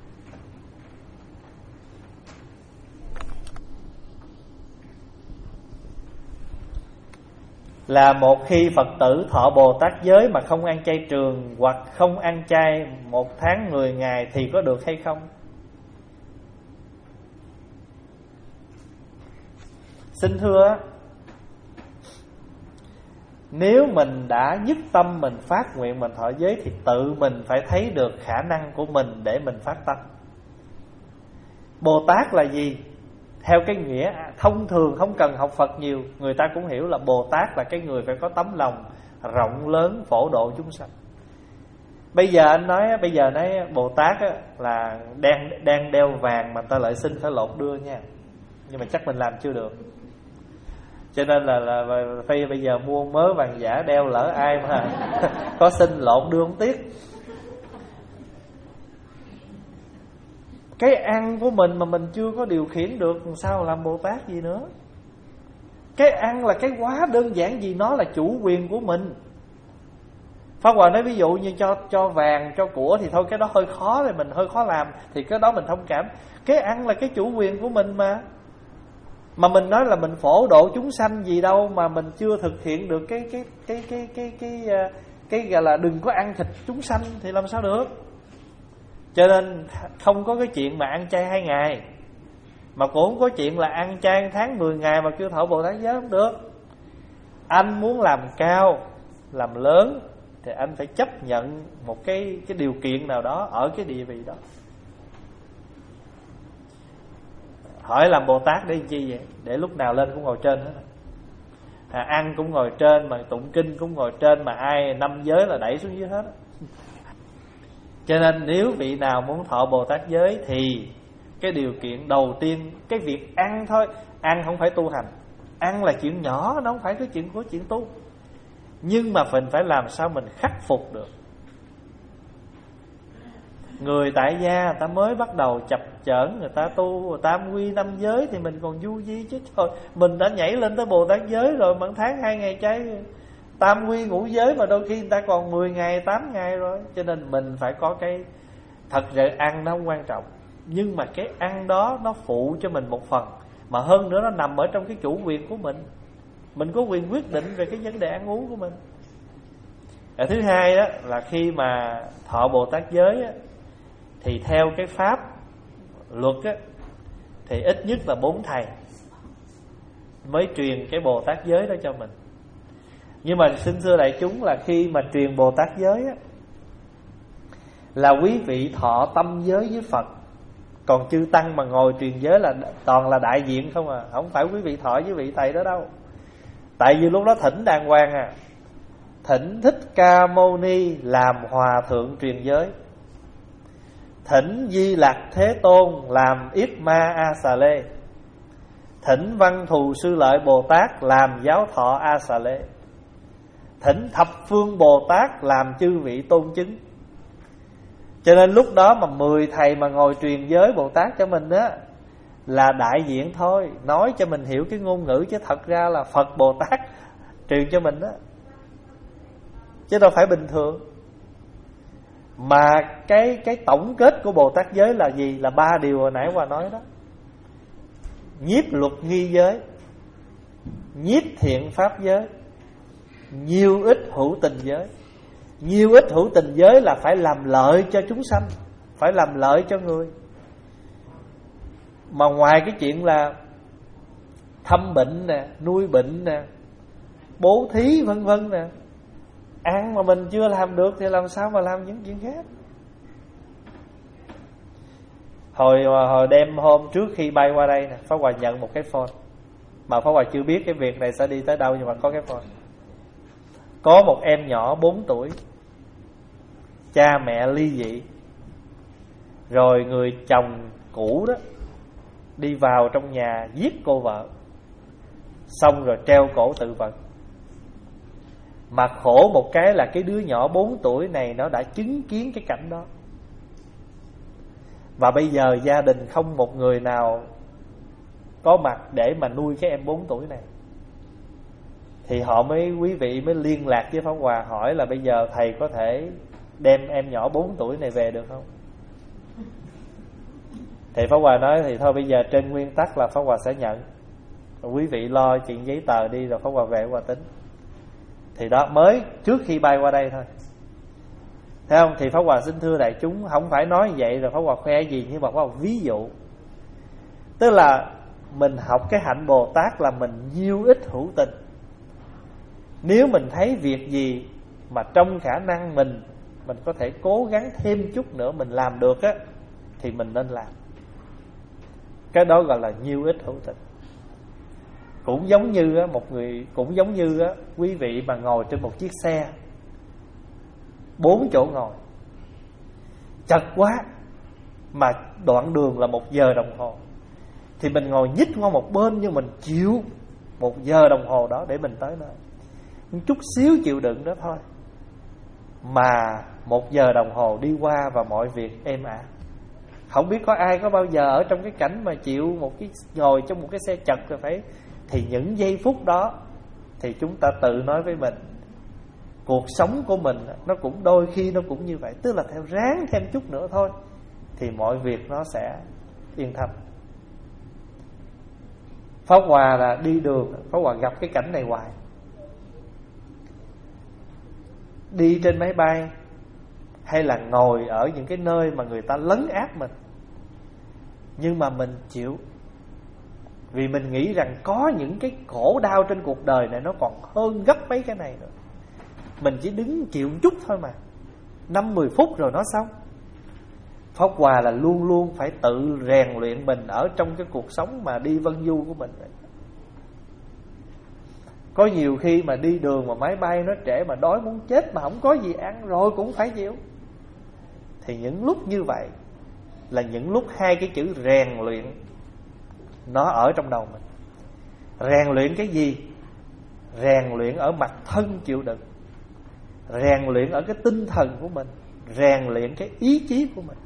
là một khi Phật tử thọ Bồ Tát giới mà không ăn chay trường hoặc không ăn chay một tháng mười ngày thì có được hay không? Xin thưa, nếu mình đã nhất tâm mình phát nguyện mình thọ giới thì tự mình phải thấy được khả năng của mình để mình phát tâm. Bồ Tát là gì? Theo cái nghĩa thông thường, không cần học Phật nhiều, người ta cũng hiểu là Bồ Tát là cái người phải có tấm lòng rộng lớn phổ độ chúng sanh. Bây giờ anh nói, bây giờ nói Bồ Tát á, là đang đang đeo vàng mà ta lại xin phải lột đưa nha, nhưng mà chắc mình làm chưa được. Cho nên là, là Phi bây giờ mua mớ vàng giả đeo, lỡ ai mà có xin lộn đưa không tiếc. Cái ăn của mình mà mình chưa có điều khiển được, sao làm Bồ Tát gì nữa? Cái ăn là cái quá đơn giản gì, nó là chủ quyền của mình. Pháp Hòa nói ví dụ như cho cho vàng, cho của thì thôi cái đó hơi khó, thì mình hơi khó làm, thì cái đó mình thông cảm. Cái ăn là cái chủ quyền của mình mà. Mà mình nói là mình phổ độ chúng sanh gì đâu mà mình chưa thực hiện được cái cái cái cái cái cái cái, cái gọi là đừng có ăn thịt chúng sanh thì làm sao được? Cho nên không có cái chuyện mà ăn chay hai ngày, mà cũng không có chuyện là ăn chay tháng mười ngày mà kêu thọ Bồ Tát giới, không được. Anh muốn làm cao, làm lớn thì anh phải chấp nhận một cái cái điều kiện nào đó ở cái địa vị đó. Hỏi làm Bồ Tát để chi vậy? Để lúc nào lên cũng ngồi trên hết. À, ăn cũng ngồi trên, mà tụng kinh cũng ngồi trên, mà ai năm giới là đẩy xuống dưới hết. Cho nên nếu vị nào muốn thọ Bồ Tát giới thì cái điều kiện đầu tiên, cái việc ăn thôi. Ăn không phải tu hành, ăn là chuyện nhỏ, nó không phải cái chuyện của chuyện tu. Nhưng mà mình phải làm sao mình khắc phục được. Người tại gia người ta mới bắt đầu chập chởn, người ta tu tam quy năm giới thì mình còn du di chứ. Thôi mình đã nhảy lên tới Bồ Tát giới rồi, mà tháng hai ngày chay tam quy ngũ giới, mà đôi khi người ta còn mười ngày, tám ngày rồi. Cho nên mình phải có cái, thật ra ăn nó không quan trọng, nhưng mà cái ăn đó nó phụ cho mình một phần, mà hơn nữa nó nằm ở trong cái chủ quyền của mình. Mình có quyền quyết định về cái vấn đề ăn uống của mình. Ở thứ hai đó là khi mà thọ Bồ Tát giới á, thì theo cái pháp luật á, thì ít nhất là bốn thầy mới truyền cái Bồ Tát giới đó cho mình. Nhưng mà xin thưa đại chúng là khi mà truyền Bồ Tát giới á, là quý vị thọ tâm giới với Phật. Còn chư tăng mà ngồi truyền giới là toàn là đại diện không à, không phải quý vị thọ với vị thầy đó đâu. Tại vì lúc đó thỉnh đàng hoàng à, thỉnh Thích Ca Mâu Ni làm hòa thượng truyền giới, thỉnh Di Lặc Thế Tôn làm Yết Ma A Xà Lê, thỉnh Văn Thù Sư Lợi Bồ Tát làm giáo thọ A Xà Lê, thỉnh Thập Phương Bồ Tát làm chư vị tôn chứng. Cho nên lúc đó mà mười thầy mà ngồi truyền giới Bồ Tát cho mình á, là đại diện thôi, nói cho mình hiểu cái ngôn ngữ, chứ thật ra là Phật Bồ Tát truyền cho mình đó, chứ đâu phải bình thường. Mà cái cái tổng kết của Bồ Tát giới là gì? Là ba điều hồi nãy Hòa nói đó: nhiếp luật nghi giới, nhiếp thiện pháp giới, nhiêu ích hữu tình giới. Nhiêu ích hữu tình giới là phải làm lợi cho chúng sanh, phải làm lợi cho người. Mà ngoài cái chuyện là thăm bệnh nè, nuôi bệnh nè, bố thí vân vân nè, Ăn mà mình chưa làm được thì làm sao mà làm những chuyện khác. Hồi hồi đêm hôm trước khi bay qua đây nè, Pháp Hòa nhận một cái phone. Mà Pháp Hòa chưa biết cái việc này sẽ đi tới đâu, nhưng mà có cái phone. Có một em nhỏ bốn tuổi, cha mẹ ly dị, rồi người chồng cũ đó đi vào trong nhà giết cô vợ, xong rồi treo cổ tự vận. Mà khổ một cái là cái đứa nhỏ bốn tuổi này nó đã chứng kiến cái cảnh đó. Và bây giờ gia đình không một người nào có mặt để mà nuôi cái em bốn tuổi này. Thì họ mới, quý vị mới liên lạc với Pháp Hòa hỏi là bây giờ thầy có thể đem em nhỏ bốn tuổi này về được không? Thì Pháp Hòa nói thì thôi bây giờ trên nguyên tắc là Pháp Hòa sẽ nhận, quý vị lo chuyện giấy tờ đi rồi Pháp Hòa về Pháp Hòa tính. Thì đó mới trước khi bay qua đây thôi, thấy không? Thì Pháp Hòa xin thưa đại chúng, không phải nói như vậy rồi Pháp Hòa khoe gì, nhưng mà Pháp Hòa ví dụ. Tức là mình học cái hạnh Bồ Tát là mình nhiêu ít hữu tình. Nếu mình thấy việc gì mà trong khả năng mình, mình có thể cố gắng thêm chút nữa mình làm được á, thì mình nên làm. Cái đó gọi là nhiêu ít hữu tình. Cũng giống như á, một người cũng giống như á, quý vị mà ngồi trên một chiếc xe bốn chỗ ngồi, chật quá mà đoạn đường là một giờ đồng hồ, thì mình ngồi nhích qua một bên, nhưng mình chịu một giờ đồng hồ đó để mình tới nơi. Một chút xíu chịu đựng đó thôi, mà một giờ đồng hồ đi qua và mọi việc êm ả. Không biết có ai có bao giờ ở trong cái cảnh mà chịu một cái ngồi trong một cái xe chật rồi phải. Thì những giây phút đó thì chúng ta tự nói với mình, cuộc sống của mình nó cũng đôi khi nó cũng như vậy. Tức là theo ráng thêm chút nữa thôi thì mọi việc nó sẽ yên tâm. Pháp Hòa là đi đường, Pháp Hòa gặp cái cảnh này hoài. Đi trên máy bay hay là ngồi ở những cái nơi mà người ta lấn áp mình, nhưng mà mình chịu. Vì mình nghĩ rằng có những cái khổ đau trên cuộc đời này nó còn hơn gấp mấy cái này nữa. Mình chỉ đứng chịu chút thôi mà, năm mười phút rồi nó xong. Pháp Hòa là luôn luôn phải tự rèn luyện mình ở trong cái cuộc sống mà đi vân du của mình. Có nhiều khi mà đi đường mà máy bay nó trễ mà đói muốn chết mà không có gì ăn rồi cũng phải chịu. Thì những lúc như vậy là những lúc hai cái chữ rèn luyện nó ở trong đầu mình. Rèn luyện cái gì? Rèn luyện ở mặt thân chịu đựng, rèn luyện ở cái tinh thần của mình, rèn luyện cái ý chí của mình.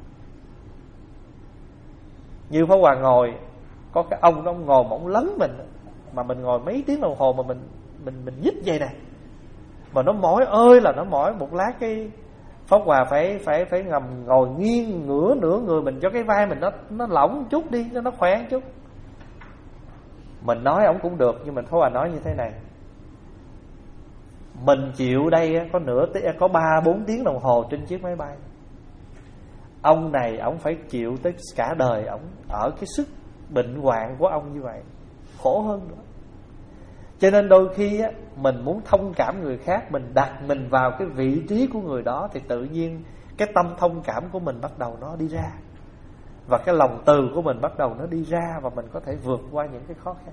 Như Pháp Hòa ngồi, có cái ông đó ngồi mà ông lấn mình, mà mình ngồi mấy tiếng đồng hồ mà mình mình mình nhích vậy nè, mà nó mỏi ơi là nó mỏi. Một lát cái Pháp Hòa phải phải phải ngầm ngồi nghiêng ngửa nửa người mình cho cái vai mình nó nó lỏng chút đi cho nó khỏe một chút. Mình nói ổng cũng được, nhưng mình Pháp Hòa nói như thế này: mình chịu đây có nửa có ba bốn tiếng đồng hồ trên chiếc máy bay. Ông này ổng phải chịu tới cả đời ổng ở cái sức bệnh hoạn của ông như vậy, khổ hơn nữa. Cho nên đôi khi á, mình muốn thông cảm người khác, mình đặt mình vào cái vị trí của người đó, thì tự nhiên cái tâm thông cảm của mình bắt đầu nó đi ra, và cái lòng từ của mình bắt đầu nó đi ra, và mình có thể vượt qua những cái khó khăn.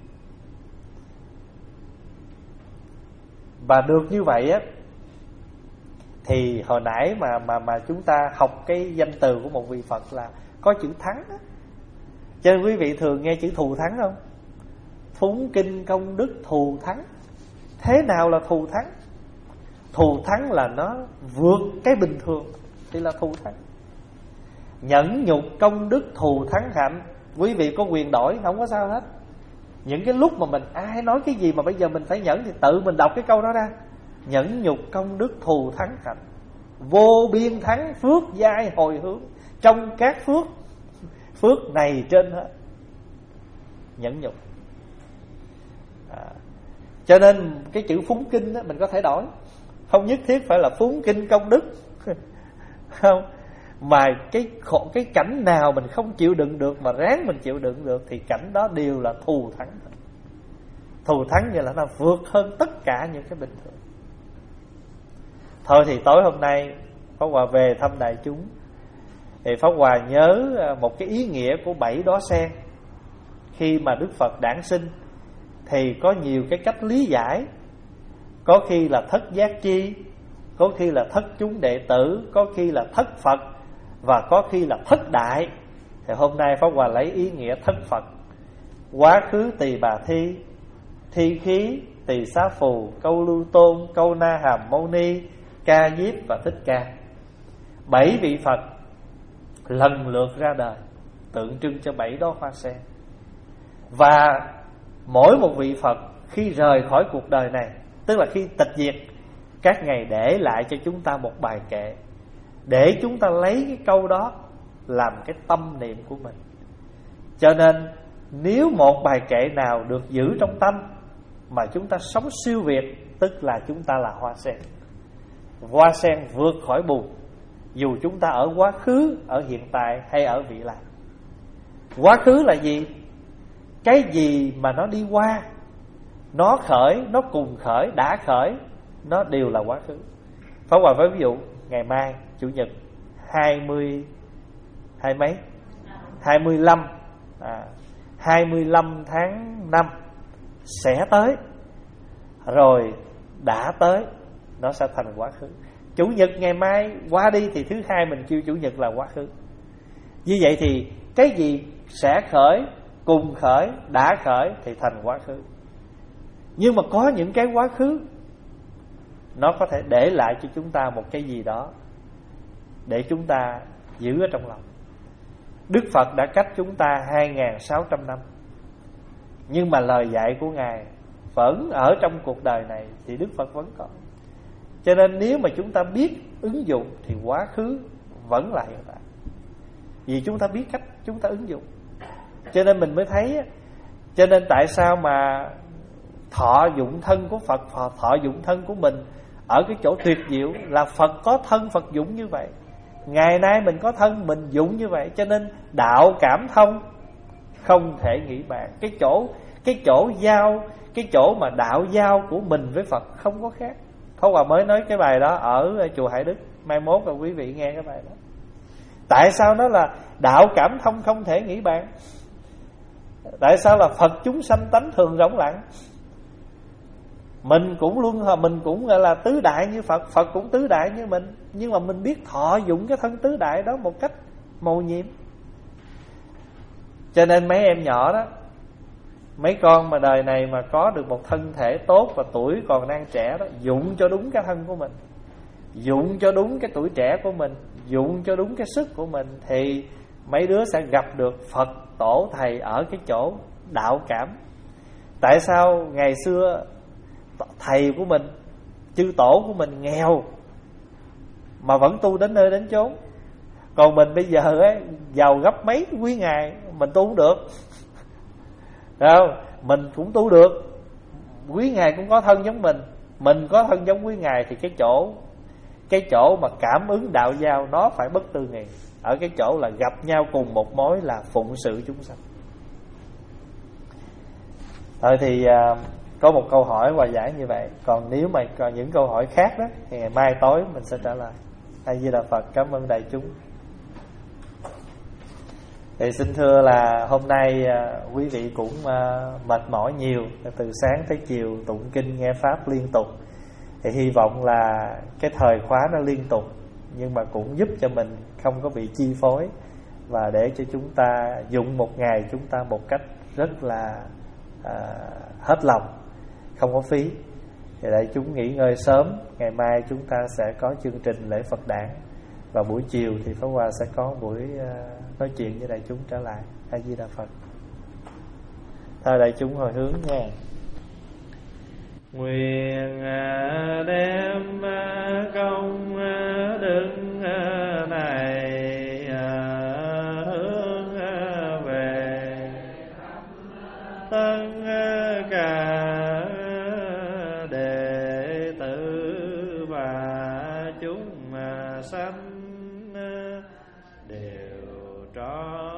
Và được như vậy á, thì hồi nãy mà mà mà chúng ta học cái danh từ của một vị Phật là có chữ thắng á. Cho nên quý vị thường nghe chữ thù thắng không? Phúng kinh công đức thù thắng. Thế nào là thù thắng? Thù thắng là nó vượt cái bình thường thì là thù thắng. Nhẫn nhục công đức thù thắng hạnh, quý vị có quyền đổi, không có sao hết. Những cái lúc mà mình ai nói cái gì mà bây giờ mình phải nhẫn, thì tự mình đọc cái câu đó ra. Nhẫn nhục công đức thù thắng hạnh, vô biên thắng phước giai hồi hướng. Trong các phước, phước này trên hết nhẫn nhục. à, Cho nên cái chữ phúng kinh đó, mình có thể đổi, không nhất thiết phải là phúng kinh công đức không. Mà cái khổ, cái cảnh nào mình không chịu đựng được mà ráng mình chịu đựng được, thì cảnh đó đều là thù thắng. Thù thắng như là nó vượt hơn tất cả những cái bình thường. Thôi thì tối hôm nay Pháp Hòa về thăm đại chúng, thì Pháp Hòa nhớ một cái ý nghĩa của bảy đóa sen. Khi mà Đức Phật đản sinh thì có nhiều cái cách lý giải. Có khi là thất giác chi, có khi là thất chúng đệ tử, có khi là thất Phật, và có khi là thất đại. Thì hôm nay Pháp Hòa lấy ý nghĩa thất Phật. Quá khứ Tỳ Bà Thi, Thi Khí, Tỳ Xá Phù, Câu Lưu Tôn, Câu Na Hàm Mâu Ni, Ca Diếp và Thích Ca. Bảy vị Phật lần lượt ra đời, tượng trưng cho bảy đóa hoa sen. Và mỗi một vị Phật khi rời khỏi cuộc đời này, tức là khi tịch diệt, các ngài để lại cho chúng ta một bài kệ, để chúng ta lấy cái câu đó làm cái tâm niệm của mình. Cho nên nếu một bài kệ nào được giữ trong tâm mà chúng ta sống siêu việt, tức là chúng ta là hoa sen. Hoa sen vượt khỏi bùn, dù chúng ta ở quá khứ, ở hiện tại hay ở vị lai. Quá khứ là gì? Cái gì mà nó đi qua, nó khởi, nó cùng khởi, đã khởi, nó đều là quá khứ. Pháp Hòa với ví dụ, ngày mai Chủ nhật hai mươi hai mấy hai mươi lăm à, hai mươi lăm tháng năm sẽ tới, rồi đã tới, nó sẽ thành quá khứ. Chủ nhật ngày mai qua đi thì thứ hai mình kêu Chủ nhật là quá khứ. Như vậy thì cái gì sẽ khởi, cùng khởi, đã khởi thì thành quá khứ. Nhưng mà có những cái quá khứ nó có thể để lại cho chúng ta một cái gì đó để chúng ta giữ ở trong lòng. Đức Phật đã cách chúng ta hai nghìn sáu trăm năm, nhưng mà lời dạy của Ngài vẫn ở trong cuộc đời này thì Đức Phật vẫn còn. Cho nên nếu mà chúng ta biết ứng dụng thì quá khứ vẫn là hiện tại, vì chúng ta biết cách chúng ta ứng dụng. Cho nên mình mới thấy, cho nên tại sao mà thọ dụng thân của Phật, thọ dụng thân của mình ở cái chỗ tuyệt diệu là Phật có thân Phật dụng như vậy. Ngày nay mình có thân mình dụng như vậy, cho nên đạo cảm thông không thể nghĩ bàn. Cái chỗ cái chỗ giao, cái chỗ mà đạo giao của mình với Phật không có khác. Pháp Hòa mới nói cái bài đó ở chùa Hải Đức, mai mốt là quý vị nghe cái bài đó. Tại sao nó là đạo cảm thông không thể nghĩ bàn? Tại sao là Phật chúng sanh tánh thường rỗng lặng? Mình cũng luôn mình cũng gọi là tứ đại như Phật, Phật cũng tứ đại như mình, nhưng mà mình biết thọ dụng cái thân tứ đại đó một cách mầu nhiệm. Cho nên mấy em nhỏ đó, mấy con mà đời này mà có được một thân thể tốt và tuổi còn đang trẻ đó, dụng cho đúng cái thân của mình, dụng cho đúng cái tuổi trẻ của mình, dụng cho đúng cái sức của mình, thì mấy đứa sẽ gặp được Phật tổ thầy ở cái chỗ đạo cảm. Tại sao ngày xưa thầy của mình, chư tổ của mình nghèo mà vẫn tu đến nơi đến chốn, còn mình bây giờ ấy, giàu gấp mấy quý ngài mình tu không được. Được không? Mình cũng tu được, quý ngài cũng có thân giống mình, mình có thân giống quý ngài, thì cái chỗ cái chỗ mà cảm ứng đạo giao nó phải bất tư nghì. Ở cái chỗ là gặp nhau cùng một mối là phụng sự chúng sanh. Thôi thì à, có một câu hỏi Hòa giải như vậy. Còn nếu mà còn những câu hỏi khác đó thì ngày mai tối mình sẽ trả lời. A Di Đà Phật. Cảm ơn đại chúng. Thì xin thưa là hôm nay à, quý vị cũng à, mệt mỏi nhiều, từ sáng tới chiều tụng kinh nghe pháp liên tục. Thì hy vọng là cái thời khóa nó liên tục, nhưng mà cũng giúp cho mình không có bị chi phối, và để cho chúng ta dùng một ngày chúng ta một cách rất là à, hết lòng, không có phí. Thì để chúng nghỉ ngơi sớm. Ngày mai chúng ta sẽ có chương trình lễ Phật đản, và buổi chiều thì Pháp Hòa sẽ có buổi uh, nói chuyện với đại chúng trở lại. A Di Đà Phật. Thôi đại chúng hồi hướng nha. Nguyện đem công đức này hướng về tất cả đệ tử và chúng sanh đều trọn